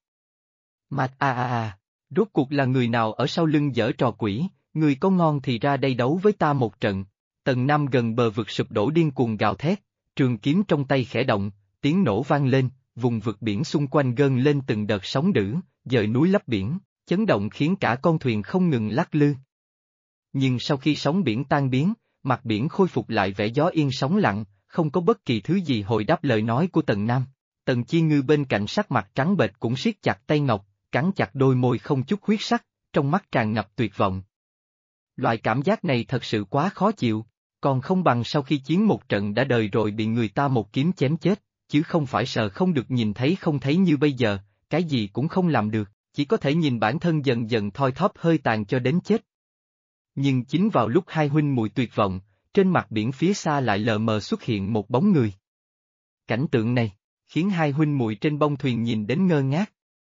Rốt cuộc là người nào ở sau lưng giở trò quỷ, người có ngon thì ra đây đấu với ta một trận. Tầng 5 gần bờ vực sụp đổ điên cuồng gào thét, trường kiếm trong tay khẽ động, tiếng nổ vang lên, vùng vực biển xung quanh gân lên từng đợt sóng dữ, dời núi lấp biển, chấn động khiến cả con thuyền không ngừng lắc lư. Nhưng sau khi sóng biển tan biến, mặt biển khôi phục lại vẻ gió yên sóng lặng, không có bất kỳ thứ gì hồi đáp lời nói của Tần Nam. Tần Chi Ngư bên cạnh sắc mặt trắng bệch cũng siết chặt tay ngọc, cắn chặt đôi môi không chút huyết sắc, trong mắt tràn ngập tuyệt vọng. Loại cảm giác này thật sự quá khó chịu, còn không bằng sau khi chiến một trận đã đời rồi bị người ta một kiếm chém chết, chứ không phải sợ không được nhìn thấy không thấy như bây giờ, cái gì cũng không làm được, chỉ có thể nhìn bản thân dần dần thoi thóp hơi tàn cho đến chết. Nhưng chính vào lúc hai huynh muội tuyệt vọng, trên mặt biển phía xa lại lờ mờ xuất hiện một bóng người. Cảnh tượng này, khiến hai huynh muội trên bông thuyền nhìn đến ngơ ngác.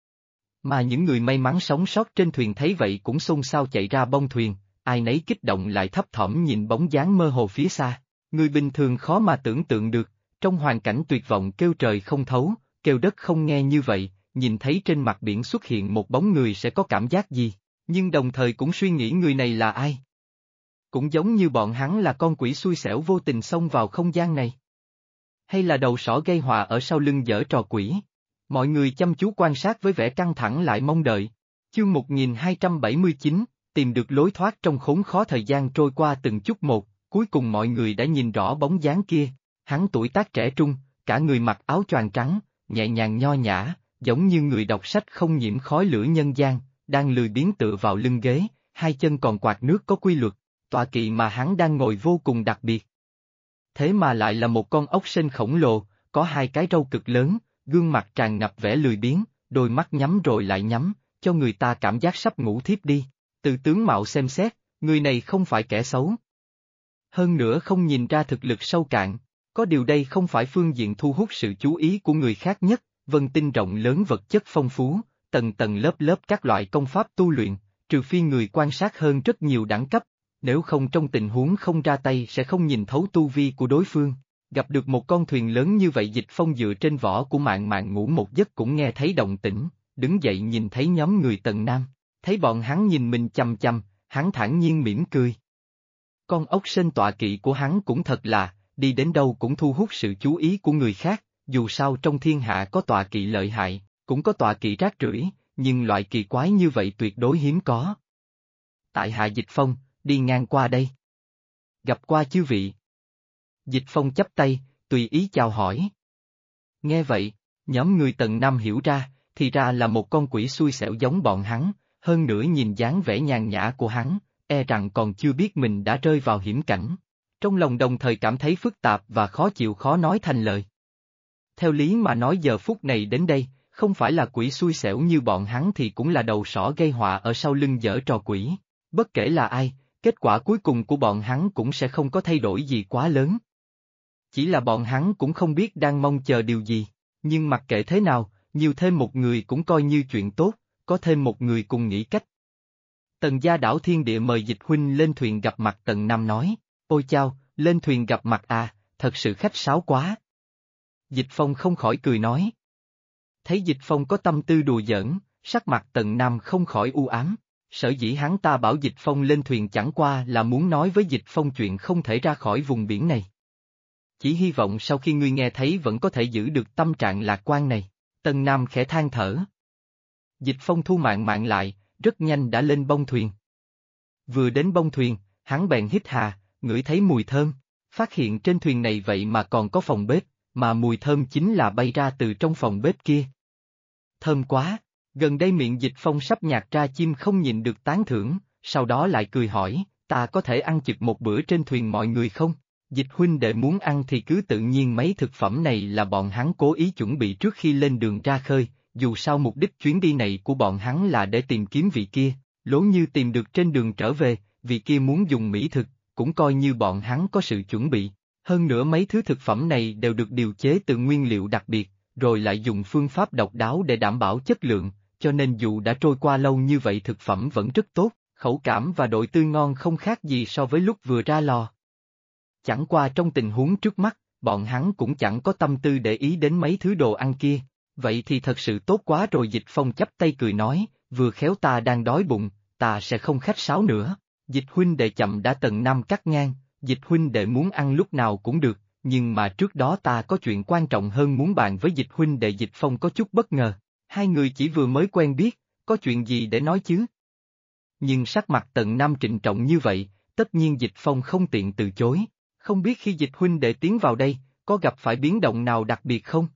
Mà những người may mắn sống sót trên thuyền thấy vậy cũng xôn xao chạy ra bông thuyền, ai nấy kích động lại thấp thỏm nhìn bóng dáng mơ hồ phía xa. Người bình thường khó mà tưởng tượng được, trong hoàn cảnh tuyệt vọng kêu trời không thấu, kêu đất không nghe như vậy, nhìn thấy trên mặt biển xuất hiện một bóng người sẽ có cảm giác gì, nhưng đồng thời cũng suy nghĩ người này là ai. Cũng giống như bọn hắn là con quỷ xui xẻo vô tình xông vào không gian này. Hay là đầu sỏ gây họa ở sau lưng giở trò quỷ. Mọi người chăm chú quan sát với vẻ căng thẳng lại mong đợi. Chương 1279, tìm được lối thoát trong khốn khó thời gian trôi qua từng chút một, cuối cùng mọi người đã nhìn rõ bóng dáng kia. Hắn tuổi tác trẻ trung, cả người mặc áo choàng trắng, nhẹ nhàng nho nhã, giống như người đọc sách không nhiễm khói lửa nhân gian, đang lười biếng tựa vào lưng ghế, hai chân còn quạt nước có quy luật, tọa kỵ mà hắn đang ngồi vô cùng đặc biệt. Thế mà lại là một con ốc sên khổng lồ, có hai cái râu cực lớn, gương mặt tràn ngập vẻ lười biếng, đôi mắt nhắm rồi lại nhắm, cho người ta cảm giác sắp ngủ thiếp đi. Từ tướng mạo xem xét, người này không phải kẻ xấu. Hơn nữa không nhìn ra thực lực sâu cạn, có điều đây không phải phương diện thu hút sự chú ý của người khác nhất, vân tinh rộng lớn vật chất phong phú, tầng tầng lớp lớp các loại công pháp tu luyện, trừ phi người quan sát hơn rất nhiều đẳng cấp, nếu không trong tình huống không ra tay sẽ không nhìn thấu tu vi của đối phương. Gặp được một con thuyền lớn như vậy Dịch Phong dựa trên vỏ của Mạn Mạn ngủ một giấc cũng nghe thấy động tĩnh, đứng dậy nhìn thấy nhóm người Tần Nam, thấy bọn hắn nhìn mình chằm chằm, hắn thản nhiên mỉm cười. Con ốc sên tọa kỵ của hắn cũng thật là, đi đến đâu cũng thu hút sự chú ý của người khác, dù sao trong thiên hạ có tọa kỵ lợi hại, cũng có tọa kỵ rác rưởi, nhưng loại kỳ quái như vậy tuyệt đối hiếm có. Tại hạ Dịch Phong, đi ngang qua đây. Gặp qua chư vị. Dịch Phong chắp tay, tùy ý chào hỏi. Nghe vậy, nhóm người Tần Nam hiểu ra, thì ra là một con quỷ xui xẻo giống bọn hắn, hơn nữa nhìn dáng vẻ nhàn nhã của hắn, e rằng còn chưa biết mình đã rơi vào hiểm cảnh. Trong lòng đồng thời cảm thấy phức tạp và khó chịu khó nói thành lời. Theo lý mà nói giờ phút này đến đây, không phải là quỷ xui xẻo như bọn hắn thì cũng là đầu sỏ gây họa ở sau lưng giở trò quỷ. Bất kể là ai, kết quả cuối cùng của bọn hắn cũng sẽ không có thay đổi gì quá lớn. Chỉ là bọn hắn cũng không biết đang mong chờ điều gì, nhưng mặc kệ thế nào, nhiều thêm một người cũng coi như chuyện tốt, có thêm một người cùng nghĩ cách. Tần gia đảo Thiên Địa mời Dịch huynh lên thuyền gặp mặt. Tần Nam nói, ôi chao, lên thuyền gặp mặt à, thật sự khách sáo quá. Dịch Phong không khỏi cười nói. Thấy Dịch Phong có tâm tư đùa giỡn, sắc mặt Tần Nam không khỏi u ám, sở dĩ hắn ta bảo Dịch Phong lên thuyền chẳng qua là muốn nói với Dịch Phong chuyện không thể ra khỏi vùng biển này. Chỉ hy vọng sau khi ngươi nghe thấy vẫn có thể giữ được tâm trạng lạc quan này. Tần Nam khẽ than thở. Dịch Phong thu Mạn Mạn lại, rất nhanh đã lên bông thuyền. Vừa đến bông thuyền, hắn bèn hít hà, ngửi thấy mùi thơm, phát hiện trên thuyền này vậy mà còn có phòng bếp, mà mùi thơm chính là bay ra từ trong phòng bếp kia. thơm quá. Gần đây miệng Dịch Phong sắp nhạt ra chim không nhìn được tán thưởng, sau đó lại cười hỏi, ta có thể ăn chực một bữa trên thuyền mọi người không? Dịch huynh đệ muốn ăn thì cứ tự nhiên, mấy thực phẩm này là bọn hắn cố ý chuẩn bị trước khi lên đường ra khơi, dù sao mục đích chuyến đi này của bọn hắn là để tìm kiếm vị kia, lố như tìm được trên đường trở về, vị kia muốn dùng mỹ thực, cũng coi như bọn hắn có sự chuẩn bị. Hơn nữa mấy thứ thực phẩm này đều được điều chế từ nguyên liệu đặc biệt, rồi lại dùng phương pháp độc đáo để đảm bảo chất lượng, cho nên dù đã trôi qua lâu như vậy thực phẩm vẫn rất tốt, khẩu cảm và độ tươi ngon không khác gì so với lúc vừa ra lò. Chẳng qua trong tình huống trước mắt, bọn hắn cũng chẳng có tâm tư để ý đến mấy thứ đồ ăn kia, vậy thì thật sự tốt quá rồi. Dịch Phong chắp tay cười nói, vừa khéo ta đang đói bụng, ta sẽ không khách sáo nữa. Dịch huynh đệ chậm đã. Tần Nam cắt ngang, Dịch huynh đệ muốn ăn lúc nào cũng được, nhưng mà trước đó ta có chuyện quan trọng hơn muốn bàn với Dịch huynh đệ. Dịch Phong có chút bất ngờ, hai người chỉ vừa mới quen biết, có chuyện gì để nói chứ? Nhưng sắc mặt Tần Nam trịnh trọng như vậy, tất nhiên Dịch Phong không tiện từ chối. Không biết khi Dịch huynh đệ tiến vào đây, có gặp phải biến động nào đặc biệt không?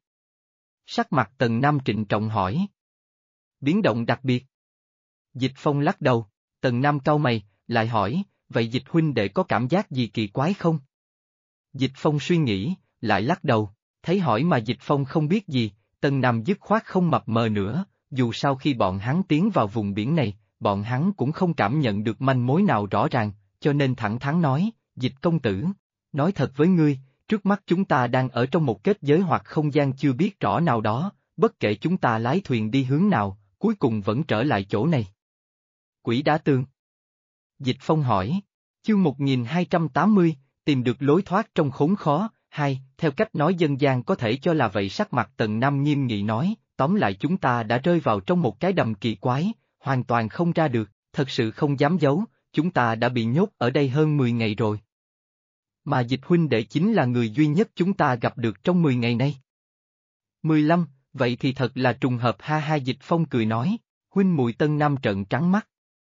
Sắc mặt Tần Nam trịnh trọng hỏi. Biến động đặc biệt? Dịch Phong lắc đầu, Tần Nam cau mày, lại hỏi, vậy Dịch huynh đệ có cảm giác gì kỳ quái không? Dịch Phong suy nghĩ, lại lắc đầu, thấy hỏi mà Dịch Phong không biết gì, Tần Nam dứt khoát không mập mờ nữa, dù sao khi bọn hắn tiến vào vùng biển này, bọn hắn cũng không cảm nhận được manh mối nào rõ ràng, cho nên thẳng thắn nói, Dịch công tử, nói thật với ngươi, trước mắt chúng ta đang ở trong một kết giới hoặc không gian chưa biết rõ nào đó, bất kể chúng ta lái thuyền đi hướng nào, cuối cùng vẫn trở lại chỗ này. Quỷ đá tường. Dịch Phong hỏi, chương 1280, tìm được lối thoát trong khốn khó, hay, theo cách nói dân gian có thể cho là vậy. Sắc mặt Tần Nam nghiêm nghị nói, tóm lại chúng ta đã rơi vào trong một cái đầm kỳ quái, hoàn toàn không ra được, thật sự không dám giấu, chúng ta đã bị nhốt ở đây hơn 10 ngày rồi. Mà Dịch huynh đệ chính là người duy nhất chúng ta gặp được trong 10 ngày nay. 15, vậy thì thật là trùng hợp ha ha. Dịch Phong cười nói, huynh muội Tân Nam trợn trắng mắt.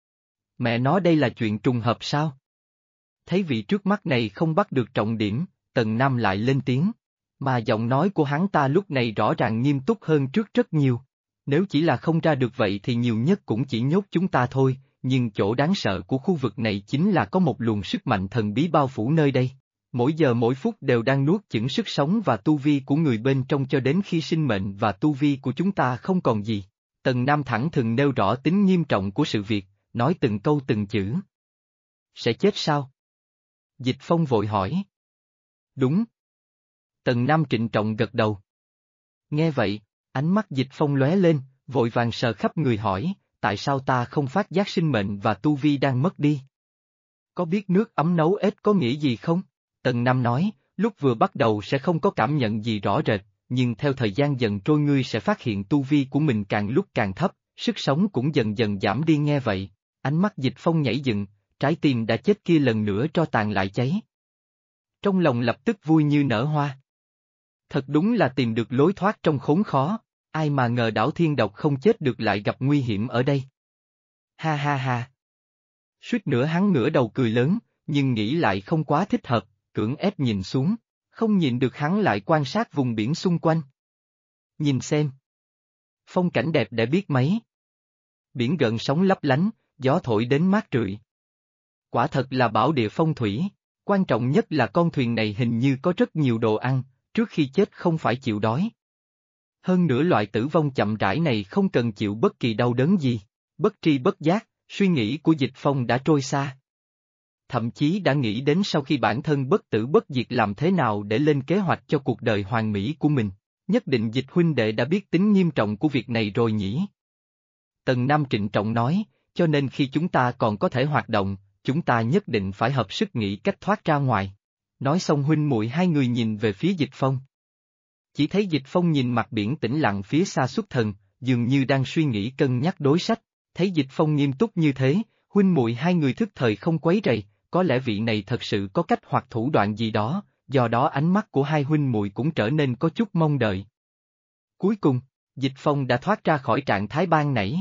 Mẹ nói đây là chuyện trùng hợp sao? Thấy vị trước mắt này không bắt được trọng điểm, Tần Nam lại lên tiếng, mà giọng nói của hắn ta lúc này rõ ràng nghiêm túc hơn trước rất nhiều. Nếu chỉ là không ra được vậy thì nhiều nhất cũng chỉ nhốt chúng ta thôi, nhưng chỗ đáng sợ của khu vực này chính là có một luồng sức mạnh thần bí bao phủ nơi đây. Mỗi giờ mỗi phút đều đang nuốt chửng sức sống và tu vi của người bên trong cho đến khi sinh mệnh và tu vi của chúng ta không còn gì. Tần Nam thẳng thừng nêu rõ tính nghiêm trọng của sự việc, nói từng câu từng chữ. Sẽ chết sao? Dịch Phong vội hỏi. Đúng. Tần Nam trịnh trọng gật đầu. Nghe vậy, ánh mắt Dịch Phong lóe lên, vội vàng sờ khắp người hỏi, tại sao ta không phát giác sinh mệnh và tu vi đang mất đi? Có biết nước ấm nấu ếch có nghĩa gì không? Tần Nam nói, lúc vừa bắt đầu sẽ không có cảm nhận gì rõ rệt, nhưng theo thời gian dần trôi ngươi sẽ phát hiện tu vi của mình càng lúc càng thấp, sức sống cũng dần dần giảm đi. Nghe vậy, ánh mắt Dịch Phong nhảy dựng, trái tim đã chết kia lần nữa tro tàn lại cháy. Trong lòng lập tức vui như nở hoa. Thật đúng là tìm được lối thoát trong khốn khó, ai mà ngờ đảo Thiên Độc không chết được lại gặp nguy hiểm ở đây. Ha ha ha. Suýt nữa hắn ngửa đầu cười lớn, nhưng nghĩ lại không quá thích hợp, cưỡng ép nhìn xuống, không nhìn được hắn lại quan sát vùng biển xung quanh. Nhìn xem. Phong cảnh đẹp để biết mấy. Biển gợn sóng lấp lánh, gió thổi đến mát rượi. Quả thật là bảo địa phong thủy, quan trọng nhất là con thuyền này hình như có rất nhiều đồ ăn, trước khi chết không phải chịu đói. Hơn nữa loại tử vong chậm rãi này không cần chịu bất kỳ đau đớn gì, bất tri bất giác, suy nghĩ của Dịch Phong đã trôi xa. Thậm chí đã nghĩ đến sau khi bản thân bất tử bất diệt làm thế nào để lên kế hoạch cho cuộc đời hoàn mỹ của mình, nhất định Dịch huynh đệ đã biết tính nghiêm trọng của việc này rồi nhỉ? Tần Nam trịnh trọng nói, cho nên khi chúng ta còn có thể hoạt động, chúng ta nhất định phải hợp sức nghĩ cách thoát ra ngoài. Nói xong huynh muội hai người nhìn về phía Dịch Phong. Chỉ thấy Dịch Phong nhìn mặt biển tĩnh lặng phía xa xuất thần, dường như đang suy nghĩ cân nhắc đối sách, thấy Dịch Phong nghiêm túc như thế, huynh muội hai người thức thời không quấy rầy, có lẽ vị này thật sự có cách hoặc thủ đoạn gì đó, do đó ánh mắt của hai huynh muội cũng trở nên có chút mong đợi. Cuối cùng, Dịch Phong đã thoát ra khỏi trạng thái ban nãy.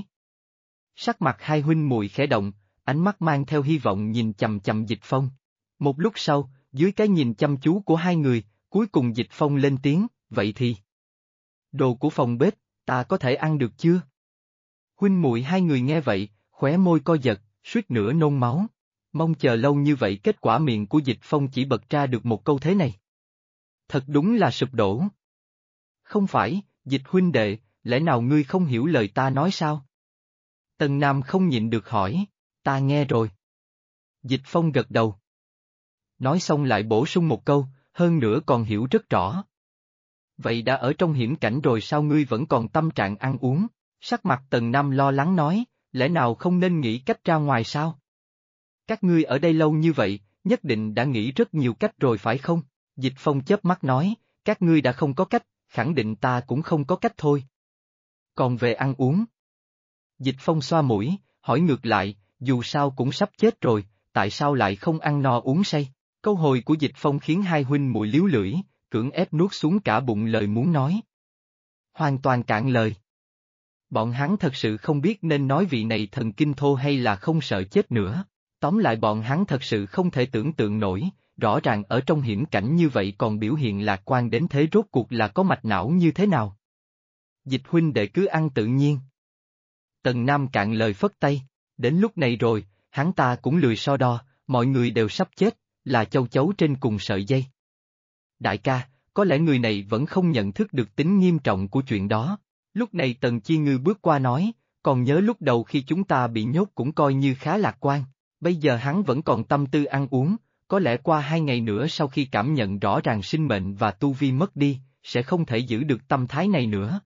Sắc mặt hai huynh muội khẽ động, ánh mắt mang theo hy vọng nhìn chằm chằm Dịch Phong. Một lúc sau, dưới cái nhìn chăm chú của hai người, cuối cùng Dịch Phong lên tiếng, vậy thì. Đồ của phòng bếp, ta có thể ăn được chưa? Huynh muội hai người nghe vậy, khóe môi co giật, suýt nữa nôn máu. Mong chờ lâu như vậy kết quả miệng của Dịch Phong chỉ bật ra được một câu thế này. Thật đúng là sụp đổ. Không phải, Dịch huynh đệ, lẽ nào ngươi không hiểu lời ta nói sao? Tần Nam không nhịn được hỏi, ta nghe rồi. Dịch Phong gật đầu. Nói xong lại bổ sung một câu, hơn nữa còn hiểu rất rõ. Vậy đã ở trong hiểm cảnh rồi sao ngươi vẫn còn tâm trạng ăn uống? Sắc mặt Tần Nam lo lắng nói, lẽ nào không nên nghĩ cách ra ngoài sao? Các ngươi ở đây lâu như vậy, nhất định đã nghĩ rất nhiều cách rồi phải không? Dịch Phong chớp mắt nói, các ngươi đã không có cách, khẳng định ta cũng không có cách thôi. Còn về ăn uống? Dịch Phong xoa mũi, hỏi ngược lại, dù sao cũng sắp chết rồi, tại sao lại không ăn no uống say? Câu hồi của Dịch Phong khiến hai huynh muội líu lưỡi, cưỡng ép nuốt xuống cả bụng lời muốn nói. Hoàn toàn cạn lời. Bọn hắn thật sự không biết nên nói vị này thần kinh thô hay là không sợ chết nữa. Tóm lại bọn hắn thật sự không thể tưởng tượng nổi, rõ ràng ở trong hiểm cảnh như vậy còn biểu hiện lạc quan đến thế rốt cuộc là có mạch não như thế nào. Dịch huynh đệ cứ ăn tự nhiên. Tần Nam cạn lời phất tay, đến lúc này rồi, hắn ta cũng lười so đo, mọi người đều sắp chết, là châu chấu trên cùng sợi dây. Đại ca, có lẽ người này vẫn không nhận thức được tính nghiêm trọng của chuyện đó. Lúc này Tần Chi Ngư bước qua nói, còn nhớ lúc đầu khi chúng ta bị nhốt cũng coi như khá lạc quan, bây giờ hắn vẫn còn tâm tư ăn uống, có lẽ qua 2 ngày nữa sau khi cảm nhận rõ ràng sinh mệnh và tu vi mất đi, sẽ không thể giữ được tâm thái này nữa.